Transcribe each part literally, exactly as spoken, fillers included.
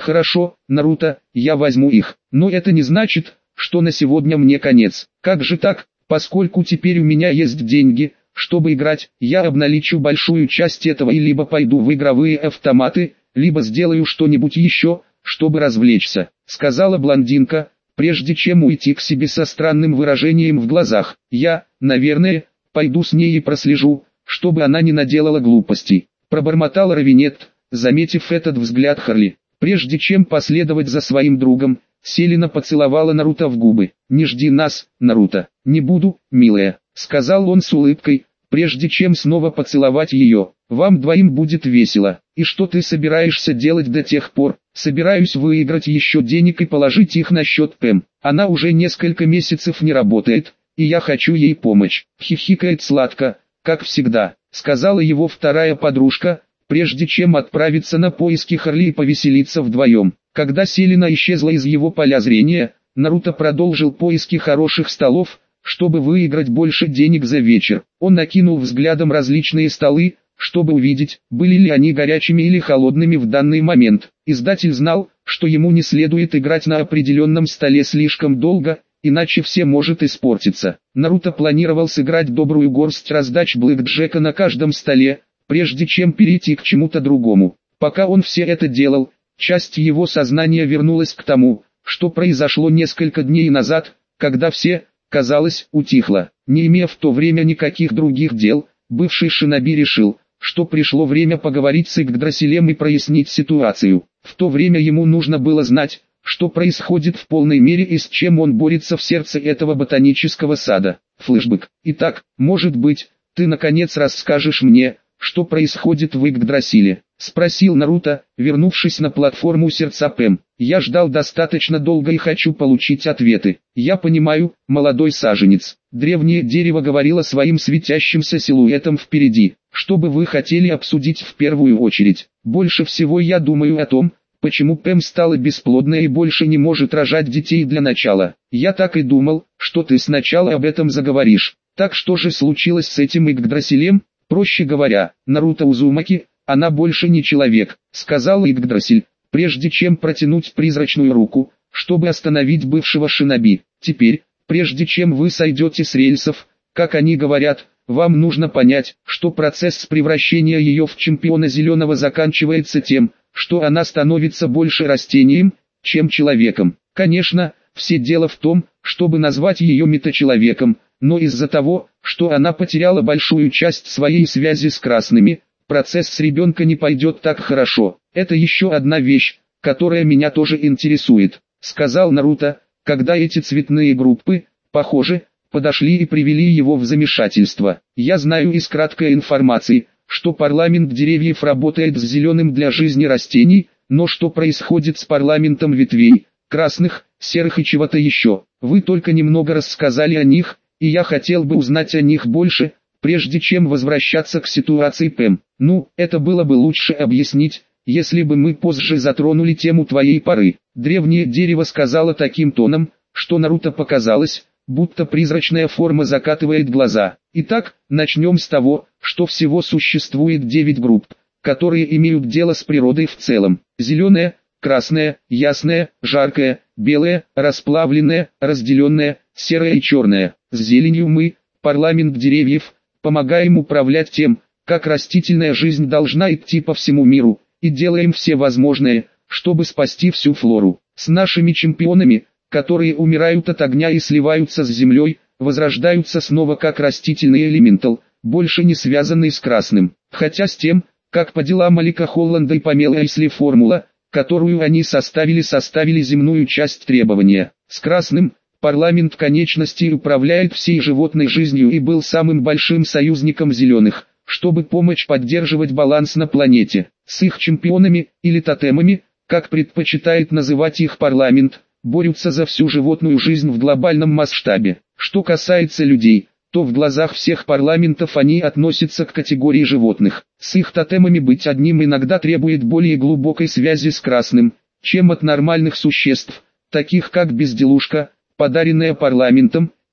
Хорошо, Наруто, я возьму их, но это не значит, что на сегодня мне конец. Как же так, поскольку теперь у меня есть деньги, чтобы играть, я обналичу большую часть этого и либо пойду в игровые автоматы, либо сделаю что-нибудь еще, чтобы развлечься, сказала блондинка, прежде чем уйти к себе со странным выражением в глазах. Я, наверное, пойду с ней и прослежу, чтобы она не наделала глупостей. Пробормотал Равинетт, заметив этот взгляд Харли. Прежде чем последовать за своим другом, Селена поцеловала Наруто в губы. «Не жди нас, Наруто». «Не буду, милая», — сказал он с улыбкой, прежде чем снова поцеловать ее. «Вам двоим будет весело. И что ты собираешься делать до тех пор?» «Собираюсь выиграть еще денег и положить их на счет Пэм. Она уже несколько месяцев не работает, и я хочу ей помочь». Хихикает сладко, как всегда, сказала его вторая подружка, прежде чем отправиться на поиски Харли и повеселиться вдвоем. Когда Селена исчезла из его поля зрения, Наруто продолжил поиски хороших столов, чтобы выиграть больше денег за вечер. Он накинул взглядом различные столы, чтобы увидеть, были ли они горячими или холодными в данный момент. Издатель знал, что ему не следует играть на определенном столе слишком долго, иначе все может испортиться. Наруто планировал сыграть добрую горсть раздач блэкджека на каждом столе, прежде чем перейти к чему-то другому. Пока он все это делал, часть его сознания вернулась к тому, что произошло несколько дней назад, когда все, казалось, утихло. Не имея в то время никаких других дел, бывший шиноби решил, что пришло время поговорить с Игдрасилем и прояснить ситуацию. В то время ему нужно было знать, что происходит в полной мере и с чем он борется в сердце этого ботанического сада. Флэшбэк. Итак, может быть, ты наконец расскажешь мне, что происходит в Игдрасиле? Спросил Наруто, вернувшись на платформу сердца Пэм. Я ждал достаточно долго и хочу получить ответы. Я понимаю, молодой саженец. Древнее дерево говорило своим светящимся силуэтом впереди. Что бы вы хотели обсудить в первую очередь? Больше всего я думаю о том, почему Пэм стала бесплодной и больше не может рожать детей для начала. Я так и думал, что ты сначала об этом заговоришь. Так что же случилось с этим Игдрасилем? Проще говоря, Наруто Узумаки, она больше не человек, сказал Игдрасиль, прежде чем протянуть призрачную руку, чтобы остановить бывшего шиноби. Теперь, прежде чем вы сойдете с рельсов, как они говорят, вам нужно понять, что процесс превращения ее в чемпиона зеленого заканчивается тем, что она становится больше растением, чем человеком. Конечно, все дело в том, чтобы назвать ее метачеловеком, но из-за того, что она потеряла большую часть своей связи с красными, процесс с ребенка не пойдет так хорошо. Это еще одна вещь, которая меня тоже интересует, сказал Наруто, когда эти цветные группы, похоже, подошли и привели его в замешательство. Я знаю из краткой информации, что парламент деревьев работает с зеленым для жизни растений, но что происходит с парламентом ветвей, красных, серых и чего-то еще? Вы только немного рассказали о них, и я хотел бы узнать о них больше, прежде чем возвращаться к ситуации Пэм. Ну, это было бы лучше объяснить, если бы мы позже затронули тему твоей поры. Древнее дерево сказала таким тоном, что Наруто показалось, будто призрачная форма закатывает глаза. Итак, начнем с того, что всего существует девять групп, которые имеют дело с природой в целом. Зеленая, красная, ясная, жаркая, белая, расплавленная, разделенная, серая и черная. С зеленью мы, парламент деревьев, помогаем управлять тем, как растительная жизнь должна идти по всему миру, и делаем все возможное, чтобы спасти всю флору. С нашими чемпионами, которые умирают от огня и сливаются с землей, возрождаются снова как растительный элементал, больше не связанный с красным. Хотя с тем, как по делам Алика Холланда и Памелы Айсли формула, которую они составили, составили земную часть требования. С красным, парламент конечностей управляет всей животной жизнью и был самым большим союзником зеленых, чтобы помочь поддерживать баланс на планете. С их чемпионами, или тотемами, как предпочитает называть их парламент, борются за всю животную жизнь в глобальном масштабе. Что касается людей, то в глазах всех парламентов они относятся к категории животных. С их тотемами быть одним иногда требует более глубокой связи с красным, чем от нормальных существ, таких как безделушка, подаренная парламентом,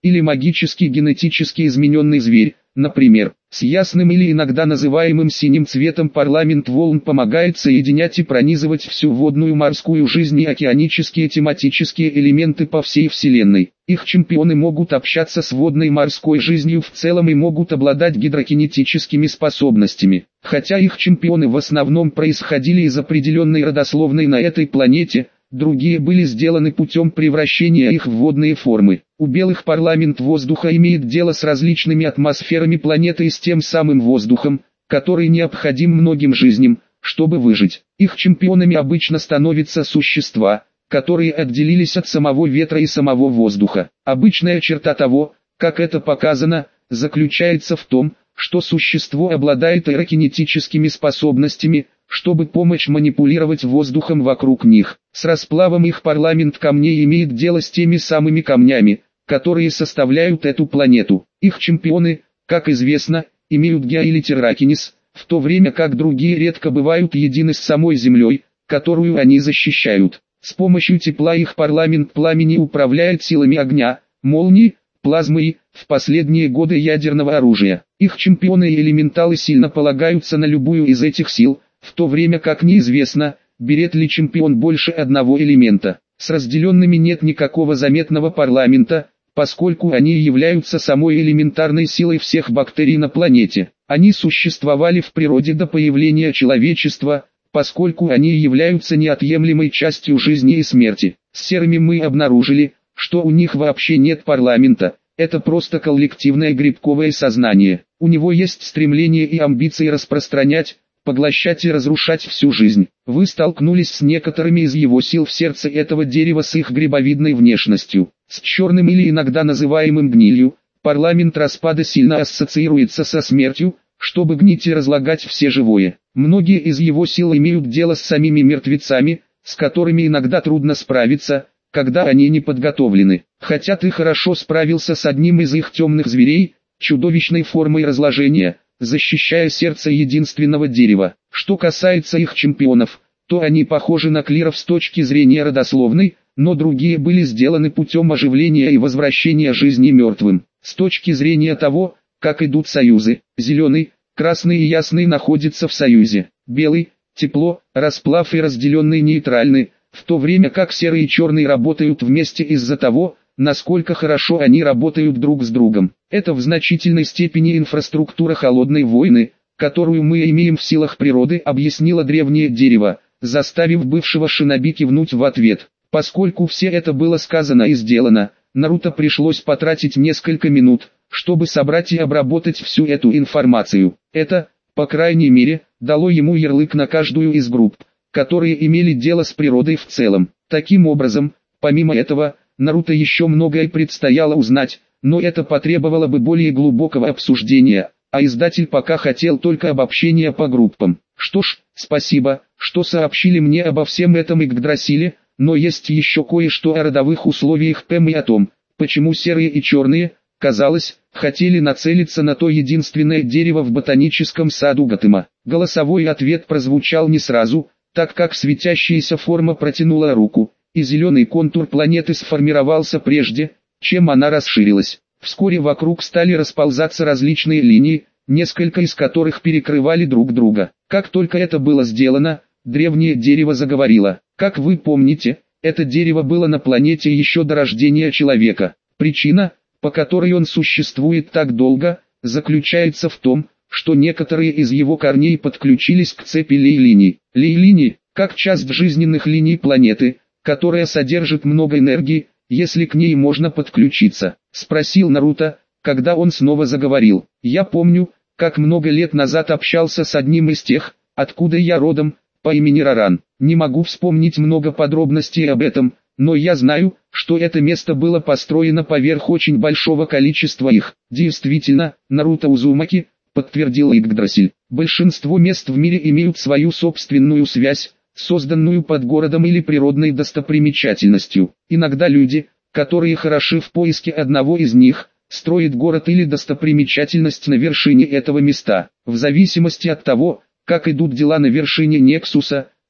или магически генетически измененный зверь, например, с ясным или иногда называемым синим цветом парламент волн помогает соединять и пронизывать всю водную морскую жизнь и океанические тематические элементы по всей Вселенной. Их чемпионы могут общаться с водной морской жизнью в целом и могут обладать гидрокинетическими способностями. Хотя их чемпионы в основном происходили из определенной родословной на этой планете, другие были сделаны путем превращения их в водные формы. У белых парламент воздуха имеет дело с различными атмосферами планеты и с тем самым воздухом, который необходим многим жизням, чтобы выжить. Их чемпионами обычно становятся существа, которые отделились от самого ветра и самого воздуха. Обычная черта того, как это показано, заключается в том, что существо обладает аэрокинетическими способностями, чтобы помочь манипулировать воздухом вокруг них. С расплавом их парламент камней имеет дело с теми самыми камнями, которые составляют эту планету. Их чемпионы, как известно, имеют геа или терракинез, в то время как другие редко бывают едины с самой Землей, которую они защищают. С помощью тепла их парламент пламени управляет силами огня, молнии, плазмы и, в последние годы, ядерного оружия. Их чемпионы и элементалы сильно полагаются на любую из этих сил, в то время как неизвестно, берет ли чемпион больше одного элемента. С разделенными нет никакого заметного парламента, поскольку они являются самой элементарной силой всех бактерий на планете. Они существовали в природе до появления человечества, поскольку они являются неотъемлемой частью жизни и смерти. С серыми мы обнаружили, что у них вообще нет парламента, это просто коллективное грибковое сознание. У него есть стремление и амбиции распространять, поглощать и разрушать всю жизнь. Вы столкнулись с некоторыми из его сил в сердце этого дерева с их грибовидной внешностью. С черным или иногда называемым гнилью, парламент распада сильно ассоциируется со смертью, чтобы гнить и разлагать все живое. Многие из его сил имеют дело с самими мертвецами, с которыми иногда трудно справиться, когда они не подготовлены. Хотя ты хорошо справился с одним из их темных зверей, чудовищной формой разложения, защищая сердце единственного дерева. Что касается их чемпионов, то они похожи на клиров с точки зрения родословной, но другие были сделаны путем оживления и возвращения жизни мертвым. С точки зрения того, как идут союзы, зеленый, красный и ясный находятся в союзе, белый, тепло, расплав и разделенный нейтральны, в то время как серый и черный работают вместе из-за того, насколько хорошо они работают друг с другом. Это в значительной степени инфраструктура холодной войны, которую мы имеем в силах природы, объяснило древнее дерево, заставив бывшего шиноби кивнуть в ответ. Поскольку все это было сказано и сделано, Наруто пришлось потратить несколько минут, чтобы собрать и обработать всю эту информацию. Это, по крайней мере, дало ему ярлык на каждую из групп, которые имели дело с природой в целом. Таким образом, помимо этого, Наруто еще многое предстояло узнать, но это потребовало бы более глубокого обсуждения, а издатель пока хотел только обобщения по группам. Что ж, спасибо, что сообщили мне обо всем этом Игдрасиле, но есть еще кое-что о родовых условиях Пэм и о том, почему серые и черные, казалось, хотели нацелиться на то единственное дерево в ботаническом саду Готэма. Голосовой ответ прозвучал не сразу, так как светящаяся форма протянула руку, и зеленый контур планеты сформировался прежде, чем она расширилась. Вскоре вокруг стали расползаться различные линии, несколько из которых перекрывали друг друга. Как только это было сделано, древнее дерево заговорило. Как вы помните, это дерево было на планете еще до рождения человека. Причина, по которой он существует так долго, заключается в том, что некоторые из его корней подключились к цепи лей-линий. Лей-линии, как часть жизненных линий планеты, которая содержит много энергии, если к ней можно подключиться, спросил Наруто, когда он снова заговорил. Я помню, как много лет назад общался с одним из тех, откуда я родом, по имени Раран. Не могу вспомнить много подробностей об этом, но я знаю, что это место было построено поверх очень большого количества их. Действительно, Наруто Узумаки, подтвердил Игдрасиль. Большинство мест в мире имеют свою собственную связь, созданную под городом или природной достопримечательностью. Иногда люди, которые хороши в поиске одного из них, строят город или достопримечательность на вершине этого места. В зависимости от того, как идут дела на вершине Нексуса, то,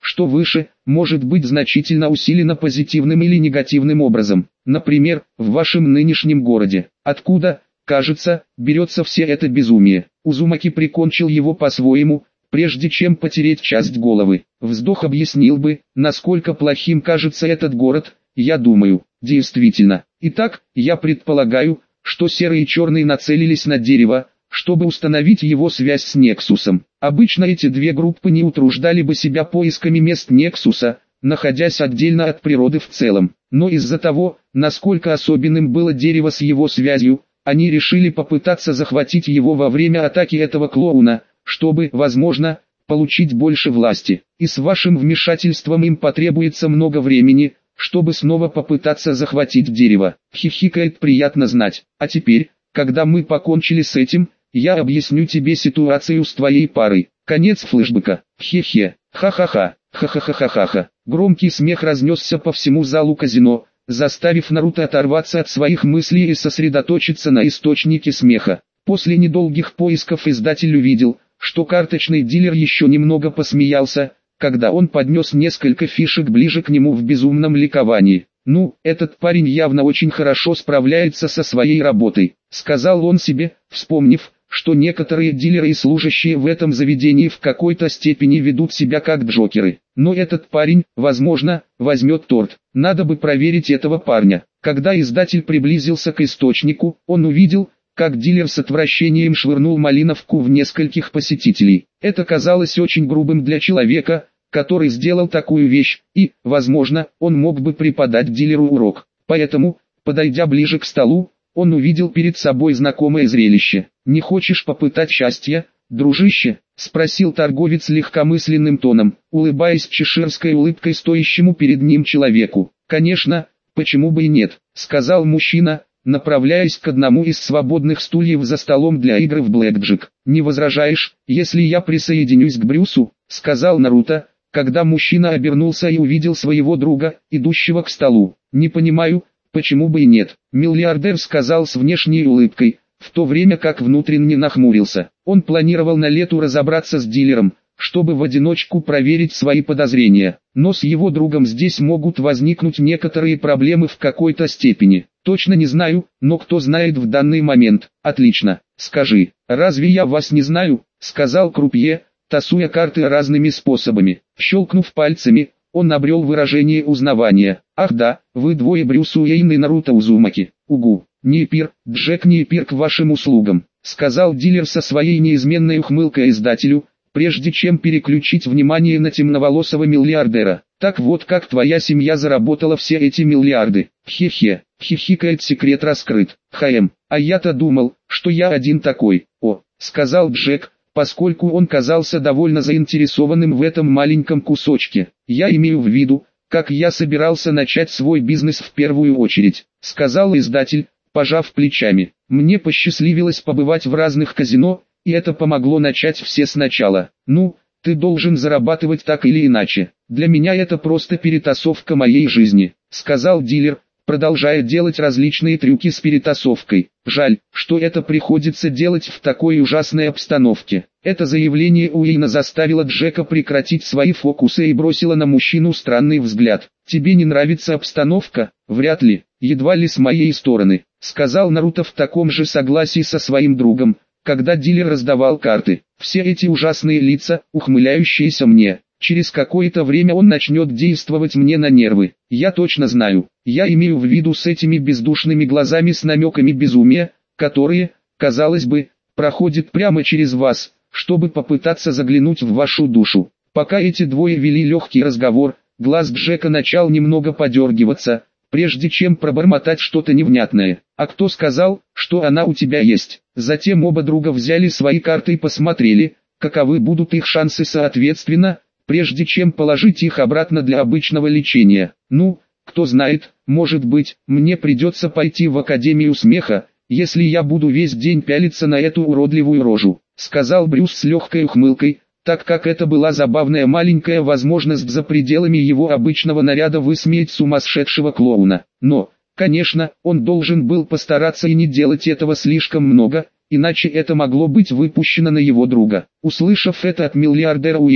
что выше, может быть значительно усилено позитивным или негативным образом. Например, в вашем нынешнем городе. Откуда, кажется, берется все это безумие. Узумаки прикончил его по-своему, прежде чем потерять часть головы. Вздох объяснил бы, насколько плохим кажется этот город, я думаю, действительно. Итак, я предполагаю, что серый и черный нацелились на дерево, чтобы установить его связь с Нексусом. Обычно эти две группы не утруждали бы себя поисками мест Нексуса, находясь отдельно от природы в целом. Но из-за того, насколько особенным было дерево с его связью, они решили попытаться захватить его во время атаки этого клоуна, чтобы, возможно, получить больше власти. И с вашим вмешательством им потребуется много времени, чтобы снова попытаться захватить дерево. Хихикает, приятно знать. А теперь, когда мы покончили с этим, я объясню тебе ситуацию с твоей парой. Конец флешбека. Хе-хе. Ха-ха-ха. Ха-ха-ха-ха-ха. Громкий смех разнесся по всему залу казино, заставив Наруто оторваться от своих мыслей и сосредоточиться на источнике смеха. После недолгих поисков издатель увидел, что карточный дилер еще немного посмеялся, когда он поднес несколько фишек ближе к нему в безумном ликовании. «Ну, этот парень явно очень хорошо справляется со своей работой», — сказал он себе, вспомнив, что некоторые дилеры и служащие в этом заведении в какой-то степени ведут себя как джокеры. Но этот парень, возможно, возьмет торт. Надо бы проверить этого парня. Когда издатель приблизился к источнику, он увидел, как дилер с отвращением швырнул малиновку в нескольких посетителей. Это казалось очень грубым для человека, который сделал такую вещь, и, возможно, он мог бы преподать дилеру урок. Поэтому, подойдя ближе к столу, он увидел перед собой знакомое зрелище. «Не хочешь попытать счастья, дружище?» — спросил торговец легкомысленным тоном, улыбаясь чеширской улыбкой стоящему перед ним человеку. «Конечно, почему бы и нет», — сказал мужчина, направляясь к одному из свободных стульев за столом для игры в блэкджек. «Не возражаешь, если я присоединюсь к Брюсу?» — сказал Наруто, когда мужчина обернулся и увидел своего друга, идущего к столу. «Не понимаю, почему бы и нет», — миллиардер сказал с внешней улыбкой, в то время как внутренне нахмурился. Он планировал на лету разобраться с дилером, чтобы в одиночку проверить свои подозрения. Но с его другом здесь могут возникнуть некоторые проблемы в какой-то степени. Точно не знаю, но кто знает в данный момент. Отлично, скажи, разве я вас не знаю, сказал крупье, тасуя карты разными способами. Щелкнув пальцами, он обрел выражение узнавания. Ах да, вы двое Брюс Уэйн и Наруто Узумаки. Угу, Ниппер, Джек Ниппер к вашим услугам, сказал дилер со своей неизменной ухмылкой издателю, прежде чем переключить внимание на темноволосого миллиардера. Так вот как твоя семья заработала все эти миллиарды. Хе-хе, хихикает, секрет раскрыт. Хм, а я-то думал, что я один такой. О, сказал Джек, поскольку он казался довольно заинтересованным в этом маленьком кусочке. Я имею в виду, как я собирался начать свой бизнес в первую очередь, сказал издатель, пожав плечами. Мне посчастливилось побывать в разных казино, и это помогло начать все сначала. Ну, ты должен зарабатывать так или иначе. Для меня это просто перетасовка моей жизни, сказал дилер, продолжая делать различные трюки с перетасовкой. Жаль, что это приходится делать в такой ужасной обстановке. Это заявление Уэйна заставило Джека прекратить свои фокусы и бросило на мужчину странный взгляд. «Тебе не нравится обстановка?» «Вряд ли, едва ли с моей стороны», сказал Наруто в таком же согласии со своим другом, когда дилер раздавал карты. «Все эти ужасные лица, ухмыляющиеся мне, через какое-то время он начнет действовать мне на нервы. Я точно знаю, я имею в виду с этими бездушными глазами с намеками безумия, которые, казалось бы, проходят прямо через вас, чтобы попытаться заглянуть в вашу душу». Пока эти двое вели легкий разговор, глаз Джека начал немного подергиваться, прежде чем пробормотать что-то невнятное. «А кто сказал, что она у тебя есть?» Затем оба друга взяли свои карты и посмотрели, каковы будут их шансы соответственно, прежде чем положить их обратно для обычного лечения. «Ну, кто знает, может быть, мне придется пойти в Академию смеха, если я буду весь день пялиться на эту уродливую рожу», сказал Брюс с легкой ухмылкой, так как это была забавная маленькая возможность за пределами его обычного наряда высмеять сумасшедшего клоуна. Но, конечно, он должен был постараться и не делать этого слишком много, иначе это могло быть выпущено на его друга. Услышав это от миллиардера Уэйна,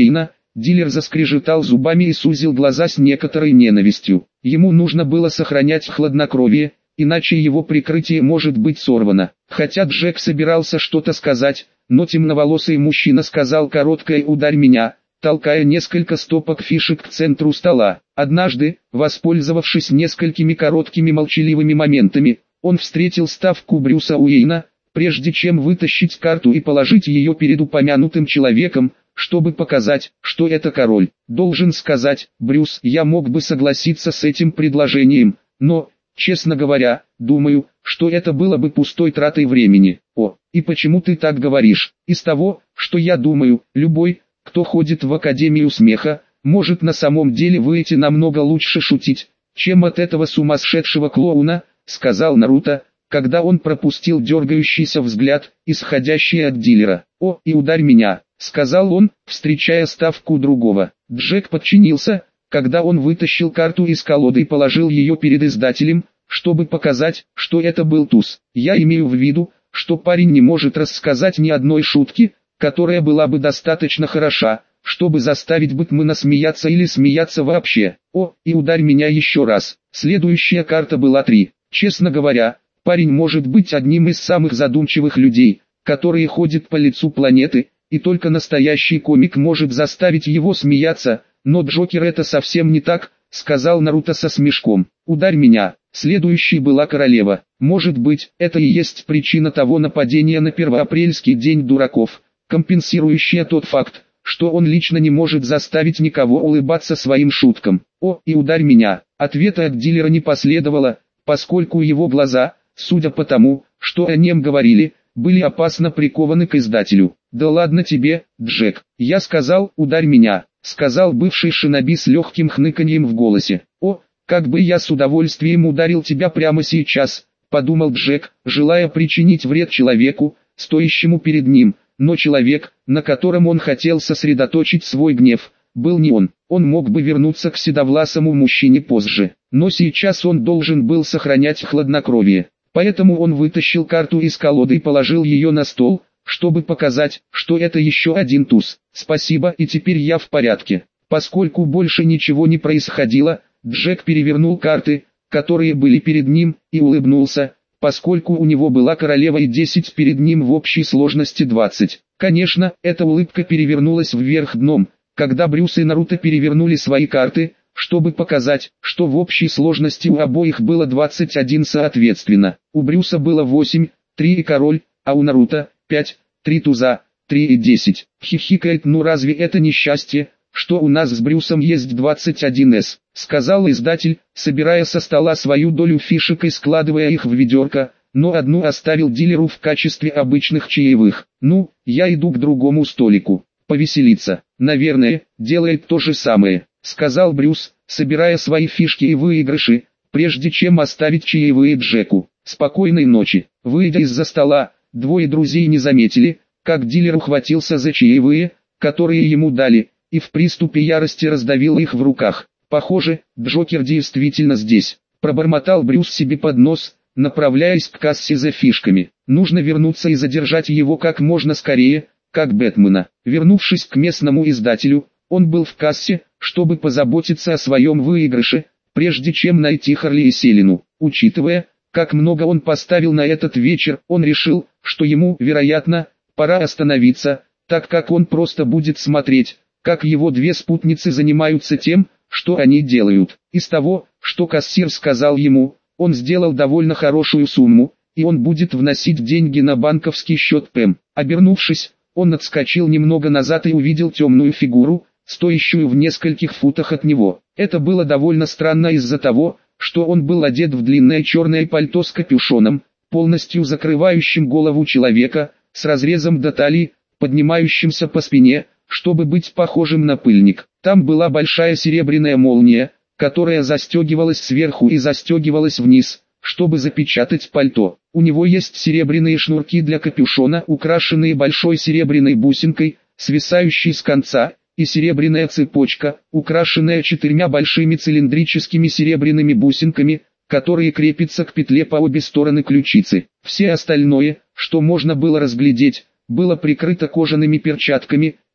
Дилер заскрежетал зубами и сузил глаза с некоторой ненавистью. Ему нужно было сохранять хладнокровие, иначе его прикрытие может быть сорвано. Хотя Джек собирался что-то сказать, но темноволосый мужчина сказал короткое «ударь меня», толкая несколько стопок фишек к центру стола. Однажды, воспользовавшись несколькими короткими молчаливыми моментами, он встретил ставку Брюса Уэйна, прежде чем вытащить карту и положить ее перед упомянутым человеком, чтобы показать, что это король. Должен сказать, Брюс, я мог бы согласиться с этим предложением, но, честно говоря, думаю, что это было бы пустой тратой времени. О, и почему ты так говоришь? Из того, что я думаю, любой, кто ходит в Академию смеха, может на самом деле выйти намного лучше шутить, чем от этого сумасшедшего клоуна, сказал Наруто, когда он пропустил дергающийся взгляд, исходящий от дилера. «О, и ударь меня», — сказал он, встречая ставку другого. Джек подчинился, когда он вытащил карту из колоды и положил ее перед издателем, чтобы показать, что это был туз. «Я имею в виду, что парень не может рассказать ни одной шутки, которая была бы достаточно хороша, чтобы заставить Бэтмена смеяться или смеяться вообще. О, и ударь меня еще раз». Следующая карта была три. Честно говоря, парень может быть одним из самых задумчивых людей, которые ходят по лицу планеты, и только настоящий комик может заставить его смеяться, но Джокер это совсем не так, сказал Наруто со смешком. «Ударь меня». Следующей была королева. Может быть, это и есть причина того нападения на первоапрельский день дураков, компенсирующая тот факт, что он лично не может заставить никого улыбаться своим шуткам. «О, и ударь меня». Ответа от дилера не последовало, поскольку его глаза, судя по тому, что о нем говорили, были опасно прикованы к издателю. «Да ладно тебе, Джек, я сказал, ударь меня», сказал бывший шиноби с легким хныканьем в голосе. «О, как бы я с удовольствием ударил тебя прямо сейчас», подумал Джек, желая причинить вред человеку, стоящему перед ним, но человек, на котором он хотел сосредоточить свой гнев, был не он. Он мог бы вернуться к седовласому мужчине позже, но сейчас он должен был сохранять хладнокровие. Поэтому он вытащил карту из колоды и положил ее на стол, чтобы показать, что это еще один туз. «Спасибо, и теперь я в порядке». Поскольку больше ничего не происходило, Джек перевернул карты, которые были перед ним, и улыбнулся, поскольку у него была королева и десять перед ним в общей сложности двадцать. Конечно, эта улыбка перевернулась вверх дном, когда Брюс и Наруто перевернули свои карты, чтобы показать, что в общей сложности у обоих было двадцать один соответственно. У Брюса было восемь, три и король, а у Наруто пять, три туза, три и десять. Хихикает, ну разве это не счастье, что у нас с Брюсом есть двадцать один эс, сказал издатель, собирая со стола свою долю фишек и складывая их в ведерко, но одну оставил дилеру в качестве обычных чаевых. «Ну, я иду к другому столику, повеселиться». «Наверное, делает то же самое», сказал Брюс, собирая свои фишки и выигрыши, прежде чем оставить чаевые Джеку. «Спокойной ночи». Выйдя из-за стола, двое друзей не заметили, как дилер ухватился за чаевые, которые ему дали, и в приступе ярости раздавил их в руках. «Похоже, Джокер действительно здесь», пробормотал Брюс себе под нос, направляясь к кассе за фишками. Нужно вернуться и задержать его как можно скорее, как Бэтмена. Вернувшись к местному издателю, он был в кассе, чтобы позаботиться о своем выигрыше, прежде чем найти Харли и Селину. Учитывая, как много он поставил на этот вечер, он решил, что ему, вероятно, пора остановиться, так как он просто будет смотреть, как его две спутницы занимаются тем, что они делают. Из того, что кассир сказал ему, он сделал довольно хорошую сумму, и он будет вносить деньги на банковский счет Пэм. Обернувшись, он отскочил немного назад и увидел темную фигуру, стоящую в нескольких футах от него. Это было довольно странно из-за того, что он был одет в длинное черное пальто с капюшоном, полностью закрывающим голову человека, с разрезом до талии, поднимающимся по спине, чтобы быть похожим на пыльник. Там была большая серебряная молния, которая застегивалась сверху и застегивалась вниз, чтобы запечатать пальто. У него есть серебряные шнурки для капюшона, украшенные большой серебряной бусинкой, свисающей с конца, и серебряная цепочка, украшенная четырьмя большими цилиндрическими серебряными бусинками, которые крепятся к петле по обе стороны ключицы. Все остальное, что можно было разглядеть, было прикрыто кожаными перчатками,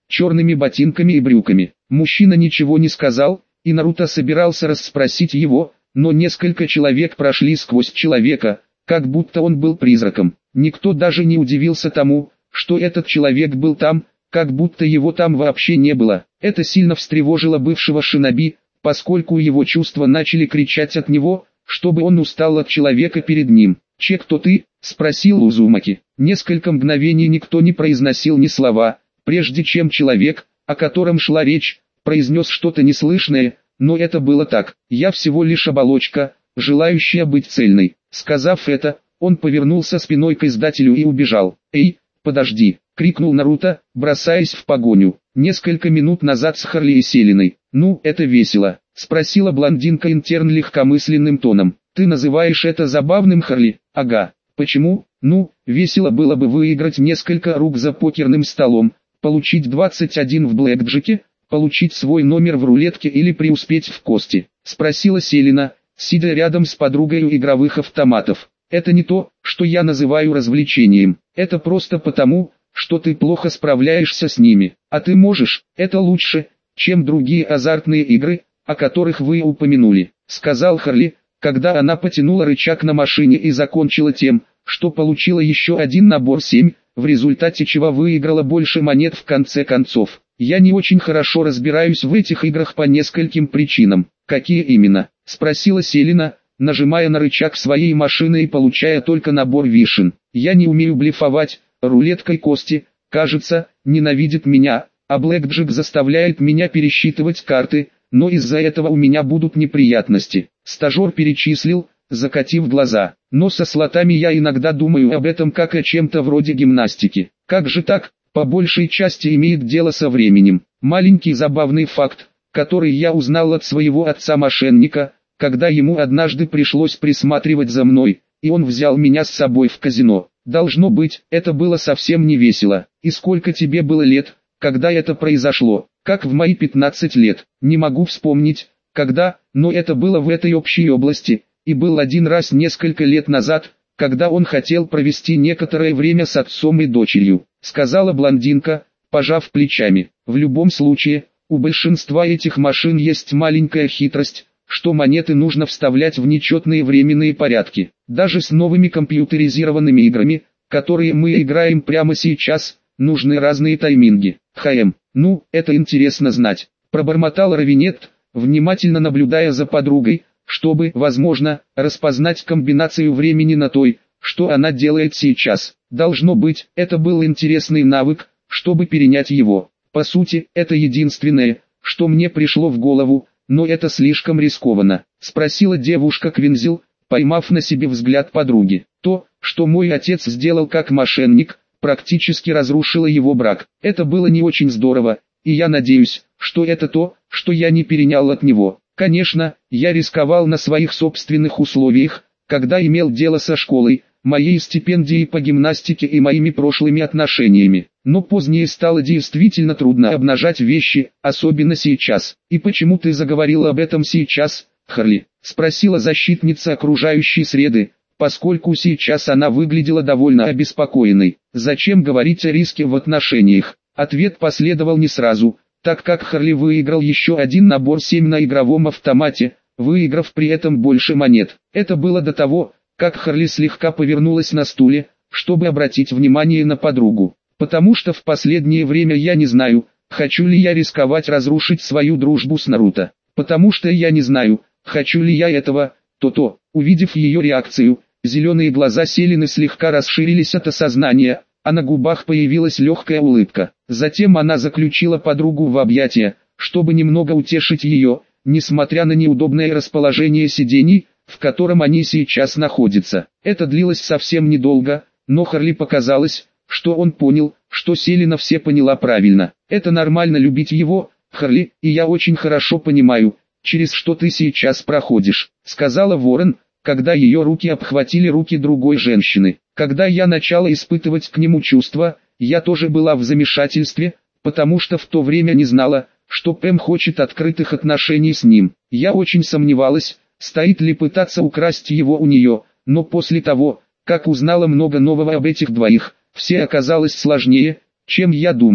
черными ботинками и брюками. Мужчина ничего не сказал, и Наруто собирался расспросить его, но несколько человек прошли сквозь человека, как будто он был призраком. Никто даже не удивился тому, что этот человек был там, как будто его там вообще не было. Это сильно встревожило бывшего шиноби, поскольку его чувства начали кричать от него, чтобы он устал от человека перед ним. «Че, кто ты?» – спросил Узумаки. Несколько мгновений никто не произносил ни слова, прежде чем человек, о котором шла речь, произнес что-то неслышное, но это было так. «Я всего лишь оболочка, желающая быть цельной». Сказав это, он повернулся спиной к издателю и убежал. «Эй, подожди!» — крикнул Наруто, бросаясь в погоню. Несколько минут назад с Харли и Селиной. «Ну, это весело», — спросила блондинка-интерн легкомысленным тоном. «Ты называешь это забавным, Харли?» «Ага. Почему?» «Ну, весело было бы выиграть несколько рук за покерным столом, получить двадцать один в блэкджеке, получить свой номер в рулетке или преуспеть в кости», — спросила Селина, сидя рядом с подругой у игровых автоматов. «Это не то, что я называю развлечением. Это просто потому, что ты плохо справляешься с ними. А ты можешь, это лучше, чем другие азартные игры, о которых вы упомянули», — сказал Харли, когда она потянула рычаг на машине и закончила тем, что получила еще один набор семь, в результате чего выиграла больше монет в конце концов. «Я не очень хорошо разбираюсь в этих играх по нескольким причинам». «Какие именно?» — спросила Селина, нажимая на рычаг своей машины и получая только набор вишен. «Я не умею блефовать, рулеткой кости, кажется, ненавидит меня, а блэкджек заставляет меня пересчитывать карты, но из-за этого у меня будут неприятности». Стажер перечислил, закатив глаза. «Но со слотами я иногда думаю об этом как о чем-то вроде гимнастики. Как же так? По большей части имеет дело со временем». Маленький забавный факт, который я узнал от своего отца-мошенника, когда ему однажды пришлось присматривать за мной, и он взял меня с собой в казино. Должно быть, это было совсем не весело. «И сколько тебе было лет, когда это произошло?» «Как в мои пятнадцать лет. Не могу вспомнить, когда, но это было в этой общей области, и был один раз несколько лет назад, когда он хотел провести некоторое время с отцом и дочерью», — сказала блондинка, пожав плечами. «В любом случае, у большинства этих машин есть маленькая хитрость, что монеты нужно вставлять в нечетные временные порядки. Даже с новыми компьютеризированными играми, которые мы играем прямо сейчас, нужны разные тайминги». «Хм, ну, это интересно знать», — пробормотал Равинет, внимательно наблюдая за подругой, чтобы, возможно, распознать комбинацию времени на той, что она делает сейчас. Должно быть, это был интересный навык, чтобы перенять его. По сути, это единственное, что мне пришло в голову, но это слишком рискованно, спросила девушка Квинзил, поймав на себе взгляд подруги. «То, что мой отец сделал как мошенник, практически разрушило его брак. Это было не очень здорово, и я надеюсь, что это то, что я не перенял от него. Конечно, я рисковал на своих собственных условиях, когда имел дело со школой, моей стипендией по гимнастике и моими прошлыми отношениями. Но позднее стало действительно трудно обнажать вещи, особенно сейчас». «И почему ты заговорила об этом сейчас, Харли?» — спросила защитница окружающей среды, поскольку сейчас она выглядела довольно обеспокоенной. «Зачем говорить о риске в отношениях?» Ответ последовал не сразу, так как Харли выиграл еще один набор семь на игровом автомате, выиграв при этом больше монет. Это было до того, как Харли слегка повернулась на стуле, чтобы обратить внимание на подругу. «Потому что в последнее время я не знаю, хочу ли я рисковать разрушить свою дружбу с Наруто. Потому что я не знаю, хочу ли я этого, то-то». Увидев ее реакцию, зеленые глаза Селины слегка расширились от осознания, а на губах появилась легкая улыбка. Затем она заключила подругу в объятия, чтобы немного утешить ее, несмотря на неудобное расположение сидений, в котором они сейчас находятся. Это длилось совсем недолго, но Харли показалось, что он понял, что Селина все поняла правильно. «Это нормально любить его, Харли, и я очень хорошо понимаю, через что ты сейчас проходишь», — сказала Ворон, когда ее руки обхватили руки другой женщины. «Когда я начала испытывать к нему чувства, я тоже была в замешательстве, потому что в то время не знала, что Пэм хочет открытых отношений с ним. Я очень сомневалась, стоит ли пытаться украсть его у нее, но после того, как узнала много нового об этих двоих, все оказалось сложнее, чем я думала.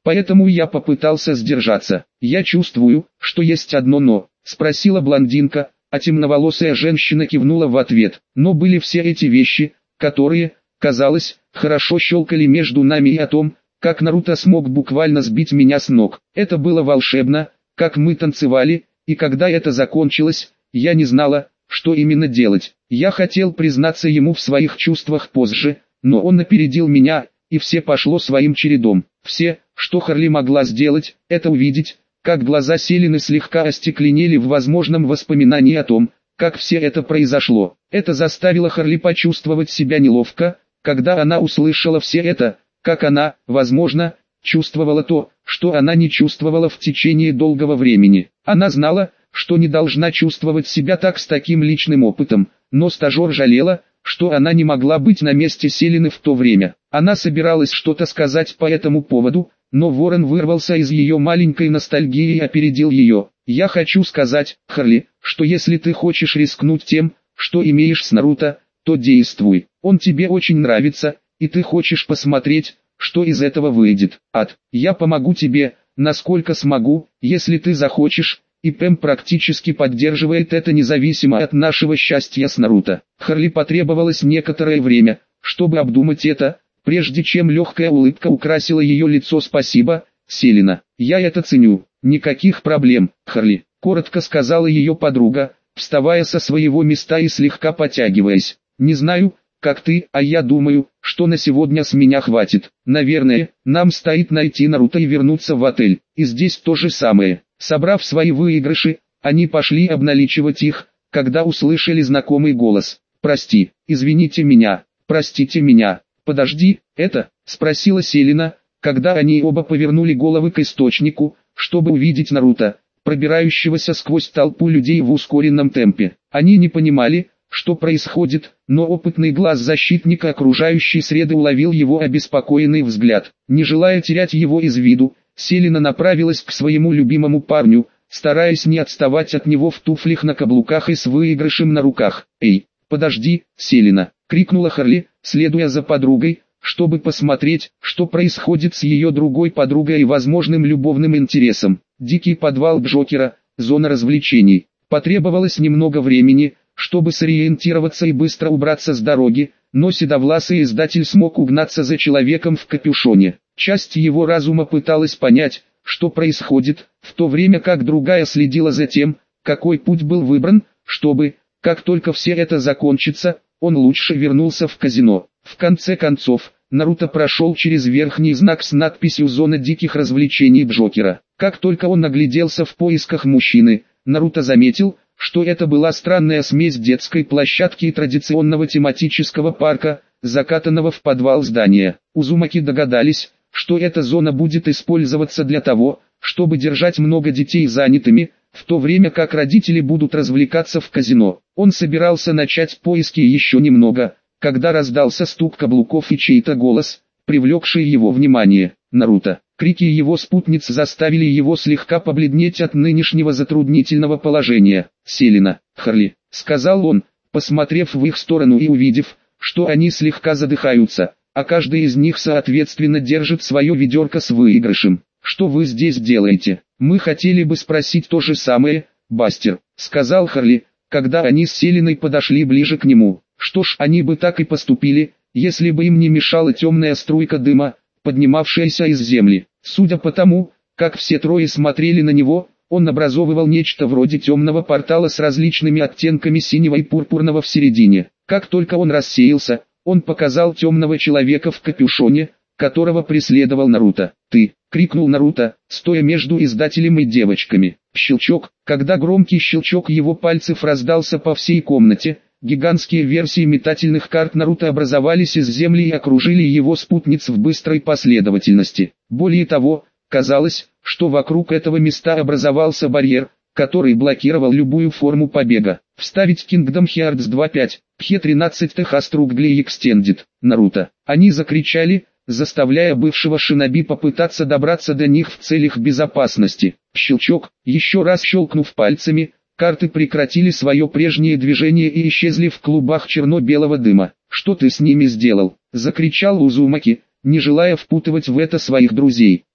Поэтому я попытался сдержаться. «Я чувствую, что есть одно «но», — спросила блондинка, а темноволосая женщина кивнула в ответ. Но были все эти вещи, которые, казалось, хорошо щелкали между нами, и о том, как Наруто смог буквально сбить меня с ног. Это было волшебно, как мы танцевали, и когда это закончилось, я не знала, что именно делать. Я хотел признаться ему в своих чувствах позже, но он опередил меня, и все пошло своим чередом. Все, что Харли могла сделать, это увидеть, как глаза Селины слегка остекленели в возможном воспоминании о том, как все это произошло. Это заставило Харли почувствовать себя неловко, когда она услышала все это, как она, возможно, чувствовала то, что она не чувствовала в течение долгого времени. Она знала, что не должна чувствовать себя так с таким личным опытом, но стажер жалела, что она не могла быть на месте Селины в то время. Она собиралась что-то сказать по этому поводу, но Ворон вырвался из ее маленькой ностальгии и опередил ее. «Я хочу сказать, Харли, что если ты хочешь рискнуть тем, что имеешь с Наруто, то действуй. Он тебе очень нравится, и ты хочешь посмотреть, что из этого выйдет. Ад, я помогу тебе, насколько смогу, если ты захочешь». И Пэм практически поддерживает это независимо от нашего счастья с Наруто. Харли потребовалось некоторое время, чтобы обдумать это, прежде чем легкая улыбка украсила ее лицо. «Спасибо, Селина, я это ценю. Никаких проблем, Харли», — коротко сказала ее подруга, вставая со своего места и слегка потягиваясь. «Не знаю, как ты, а я думаю, что на сегодня с меня хватит. Наверное, нам стоит найти Наруто и вернуться в отель. И здесь то же самое». Собрав свои выигрыши, они пошли обналичивать их, когда услышали знакомый голос. «Прости, извините меня, простите меня, подожди, это?» — спросила Селина, когда они оба повернули головы к источнику, чтобы увидеть Наруто, пробирающегося сквозь толпу людей в ускоренном темпе. Они не понимали, что происходит, но опытный глаз защитника окружающей среды уловил его обеспокоенный взгляд. Не желая терять его из виду, Селина направилась к своему любимому парню, стараясь не отставать от него в туфлях на каблуках и с выигрышем на руках. «Эй, подожди, Селина!» — крикнула Харли, следуя за подругой, чтобы посмотреть, что происходит с ее другой подругой и возможным любовным интересом. Дикий подвал Джокера, зона развлечений. Потребовалось немного времени, чтобы сориентироваться и быстро убраться с дороги, но седовласый издатель смог угнаться за человеком в капюшоне. Часть его разума пыталась понять, что происходит, в то время как другая следила за тем, какой путь был выбран, чтобы, как только все это закончится, он лучше вернулся в казино. В конце концов, Наруто прошел через верхний знак с надписью «Зона диких развлечений Джокера». Как только он нагляделся в поисках мужчины, Наруто заметил, что это была странная смесь детской площадки и традиционного тематического парка, закатанного в подвал здания. Узумаки догадались, что эта зона будет использоваться для того, чтобы держать много детей занятыми, в то время как родители будут развлекаться в казино. Он собирался начать поиски еще немного, когда раздался стук каблуков и чей-то голос, привлекший его внимание. «Наруто!» Крики его спутниц заставили его слегка побледнеть от нынешнего затруднительного положения. «Селина, Харли», — сказал он, посмотрев в их сторону и увидев, что они слегка задыхаются, а каждый из них соответственно держит свое ведерко с выигрышем. «Что вы здесь делаете? Мы хотели бы спросить то же самое, Бастер», — сказал Харли, когда они с Селиной подошли ближе к нему. Что ж, они бы так и поступили, если бы им не мешала темная струйка дыма, поднимавшаяся из земли. Судя по тому, как все трое смотрели на него, он образовывал нечто вроде темного портала с различными оттенками синего и пурпурного в середине. Как только он рассеялся, он показал темного человека в капюшоне, которого преследовал Наруто. «Ты!» — крикнул Наруто, стоя между издателем и девочками. Щелчок. Когда громкий щелчок его пальцев раздался по всей комнате, гигантские версии метательных карт Наруто образовались из земли и окружили его спутниц в быстрой последовательности. Более того, казалось, что вокруг этого места образовался барьер, который блокировал любую форму побега. Вставить Kingdom Hearts два пять, Пхе тринадцать Т Х Struggly Extended, Наруто. Они закричали, заставляя бывшего шиноби попытаться добраться до них в целях безопасности. Щелчок. Еще раз щелкнув пальцами, карты прекратили свое прежнее движение и исчезли в клубах черно-белого дыма. «Что ты с ними сделал?» — закричал Узумаки, не желая впутывать в это своих друзей.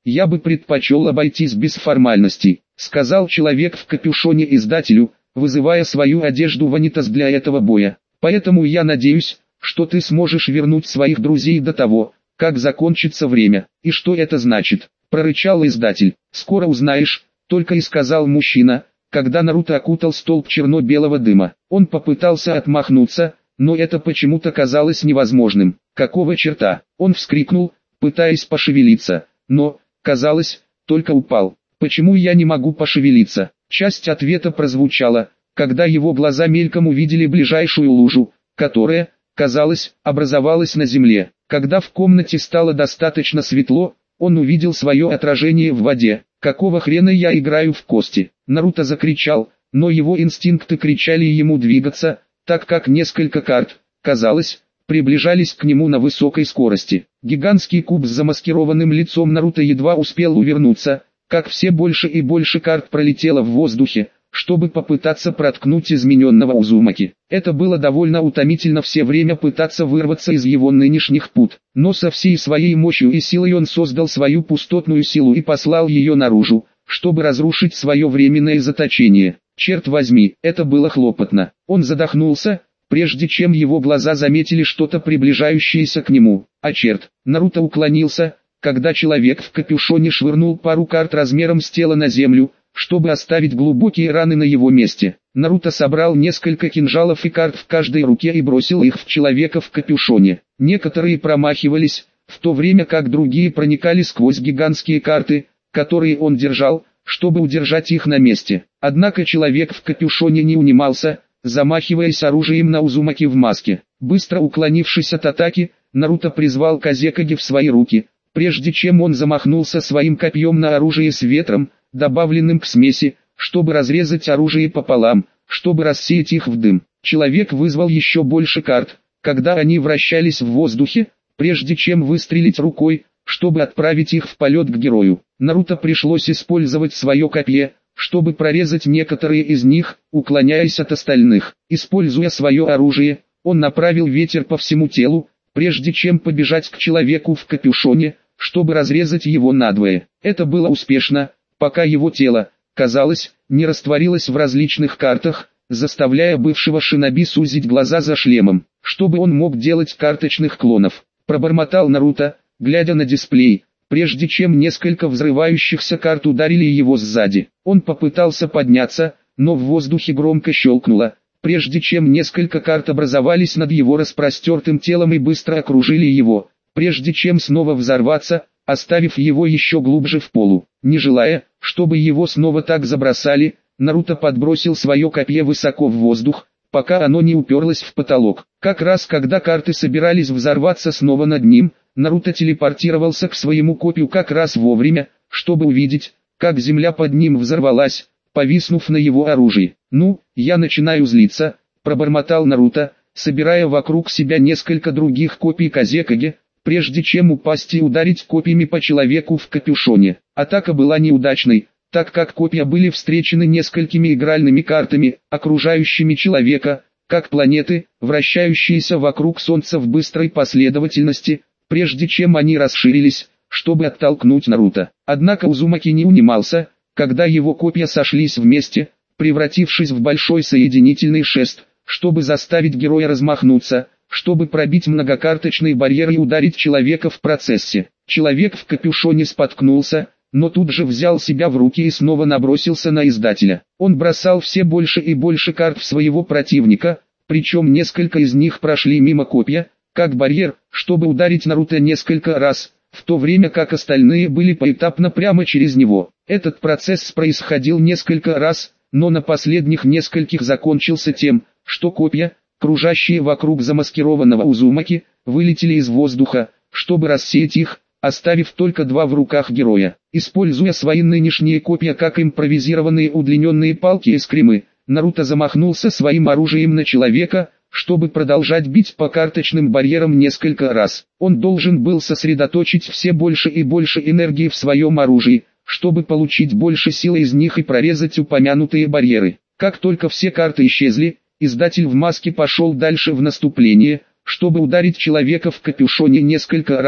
я бы предпочел обойтись без формальностей, сказал человек в капюшоне издателю, вызывая свою одежду ванитас для этого боя. Поэтому я надеюсь, что ты сможешь вернуть своих друзей до того, как закончится время. И что это значит? Прорычал издатель. Скоро узнаешь, только и сказал мужчина, когда Наруто окутал столб черно-белого дыма. Он попытался отмахнуться, но это почему-то казалось невозможным. Какого черта? Он вскрикнул, пытаясь пошевелиться, но, казалось, только упал. Почему я не могу пошевелиться? Часть ответа прозвучала, когда его глаза мельком увидели ближайшую лужу, которая, казалось, образовалась на земле. Когда в комнате стало достаточно светло, он увидел свое отражение в воде. «Какого хрена я играю в кости?» Наруто закричал, но его инстинкты кричали ему двигаться, так как несколько карт, казалось, приближались к нему на высокой скорости. Гигантский куб с замаскированным лицом Наруто едва успел увернуться, как все больше и больше карт пролетело в воздухе, чтобы попытаться проткнуть измененного Узумаки. Это было довольно утомительно все время пытаться вырваться из его нынешних пут, но со всей своей мощью и силой он создал свою пустотную силу и послал ее наружу, чтобы разрушить свое временное заточение. Черт возьми, это было хлопотно. Он задохнулся, прежде чем его глаза заметили что-то приближающееся к нему. А черт, Наруто уклонился, когда человек в капюшоне швырнул пару карт размером с тело на землю, чтобы оставить глубокие раны на его месте. Наруто собрал несколько кинжалов и карт в каждой руке и бросил их в человека в капюшоне. Некоторые промахивались, в то время как другие проникали сквозь гигантские карты, которые он держал, чтобы удержать их на месте. Однако человек в капюшоне не унимался, замахиваясь оружием на Узумаки в маске. Быстро уклонившись от атаки, Наруто призвал Казекаги в свои руки, прежде чем он замахнулся своим копьем на оружие с ветром, добавленным к смеси, чтобы разрезать оружие пополам, чтобы рассеять их в дым. Человек вызвал еще больше карт, когда они вращались в воздухе, прежде чем выстрелить рукой, чтобы отправить их в полет к герою. Наруто пришлось использовать свое копье, чтобы прорезать некоторые из них, уклоняясь от остальных. Используя свое оружие, он направил ветер по всему телу, прежде чем побежать к человеку в капюшоне, чтобы разрезать его надвое. Это было успешно, пока его тело, казалось, не растворилось в различных картах, заставляя бывшего шиноби сузить глаза за шлемом, чтобы он мог делать карточных клонов. Пробормотал Наруто, глядя на дисплей, прежде чем несколько взрывающихся карт ударили его сзади. Он попытался подняться, но в воздухе громко щелкнуло, прежде чем несколько карт образовались над его распростертым телом и быстро окружили его, прежде чем снова взорваться, оставив его еще глубже в полу. Не желая, чтобы его снова так забросали, Наруто подбросил свое копье высоко в воздух, пока оно не уперлось в потолок. Как раз когда карты собирались взорваться снова над ним, Наруто телепортировался к своему копью как раз вовремя, чтобы увидеть, как земля под ним взорвалась, повиснув на его оружии. «Ну, я начинаю злиться», — пробормотал Наруто, собирая вокруг себя несколько других копий Казекаги, прежде чем упасть и ударить копьями по человеку в капюшоне. Атака была неудачной, так как копья были встречены несколькими игральными картами, окружающими человека, как планеты, вращающиеся вокруг Солнца в быстрой последовательности, прежде чем они расширились, чтобы оттолкнуть Наруто. Однако Узумаки не унимался, когда его копья сошлись вместе, превратившись в большой соединительный шест, чтобы заставить героя размахнуться, чтобы пробить многокарточный барьер и ударить человека в процессе. Человек в капюшоне споткнулся, но тут же взял себя в руки и снова набросился на издателя. Он бросал все больше и больше карт в своего противника, причем несколько из них прошли мимо копья, как барьер, чтобы ударить Наруто несколько раз, в то время как остальные были поэтапно прямо через него. Этот процесс происходил несколько раз, но на последних нескольких закончился тем, что копья, кружащие вокруг замаскированного Узумаки, вылетели из воздуха, чтобы рассеять их, оставив только два в руках героя. Используя свои нынешние копья как импровизированные удлиненные палки из кремы, Наруто замахнулся своим оружием на человека, чтобы продолжать бить по карточным барьерам несколько раз. Он должен был сосредоточить все больше и больше энергии в своем оружии, чтобы получить больше силы из них и прорезать упомянутые барьеры. Как только все карты исчезли, издатель в маске пошел дальше в наступление, чтобы ударить человека в капюшоне несколько раз,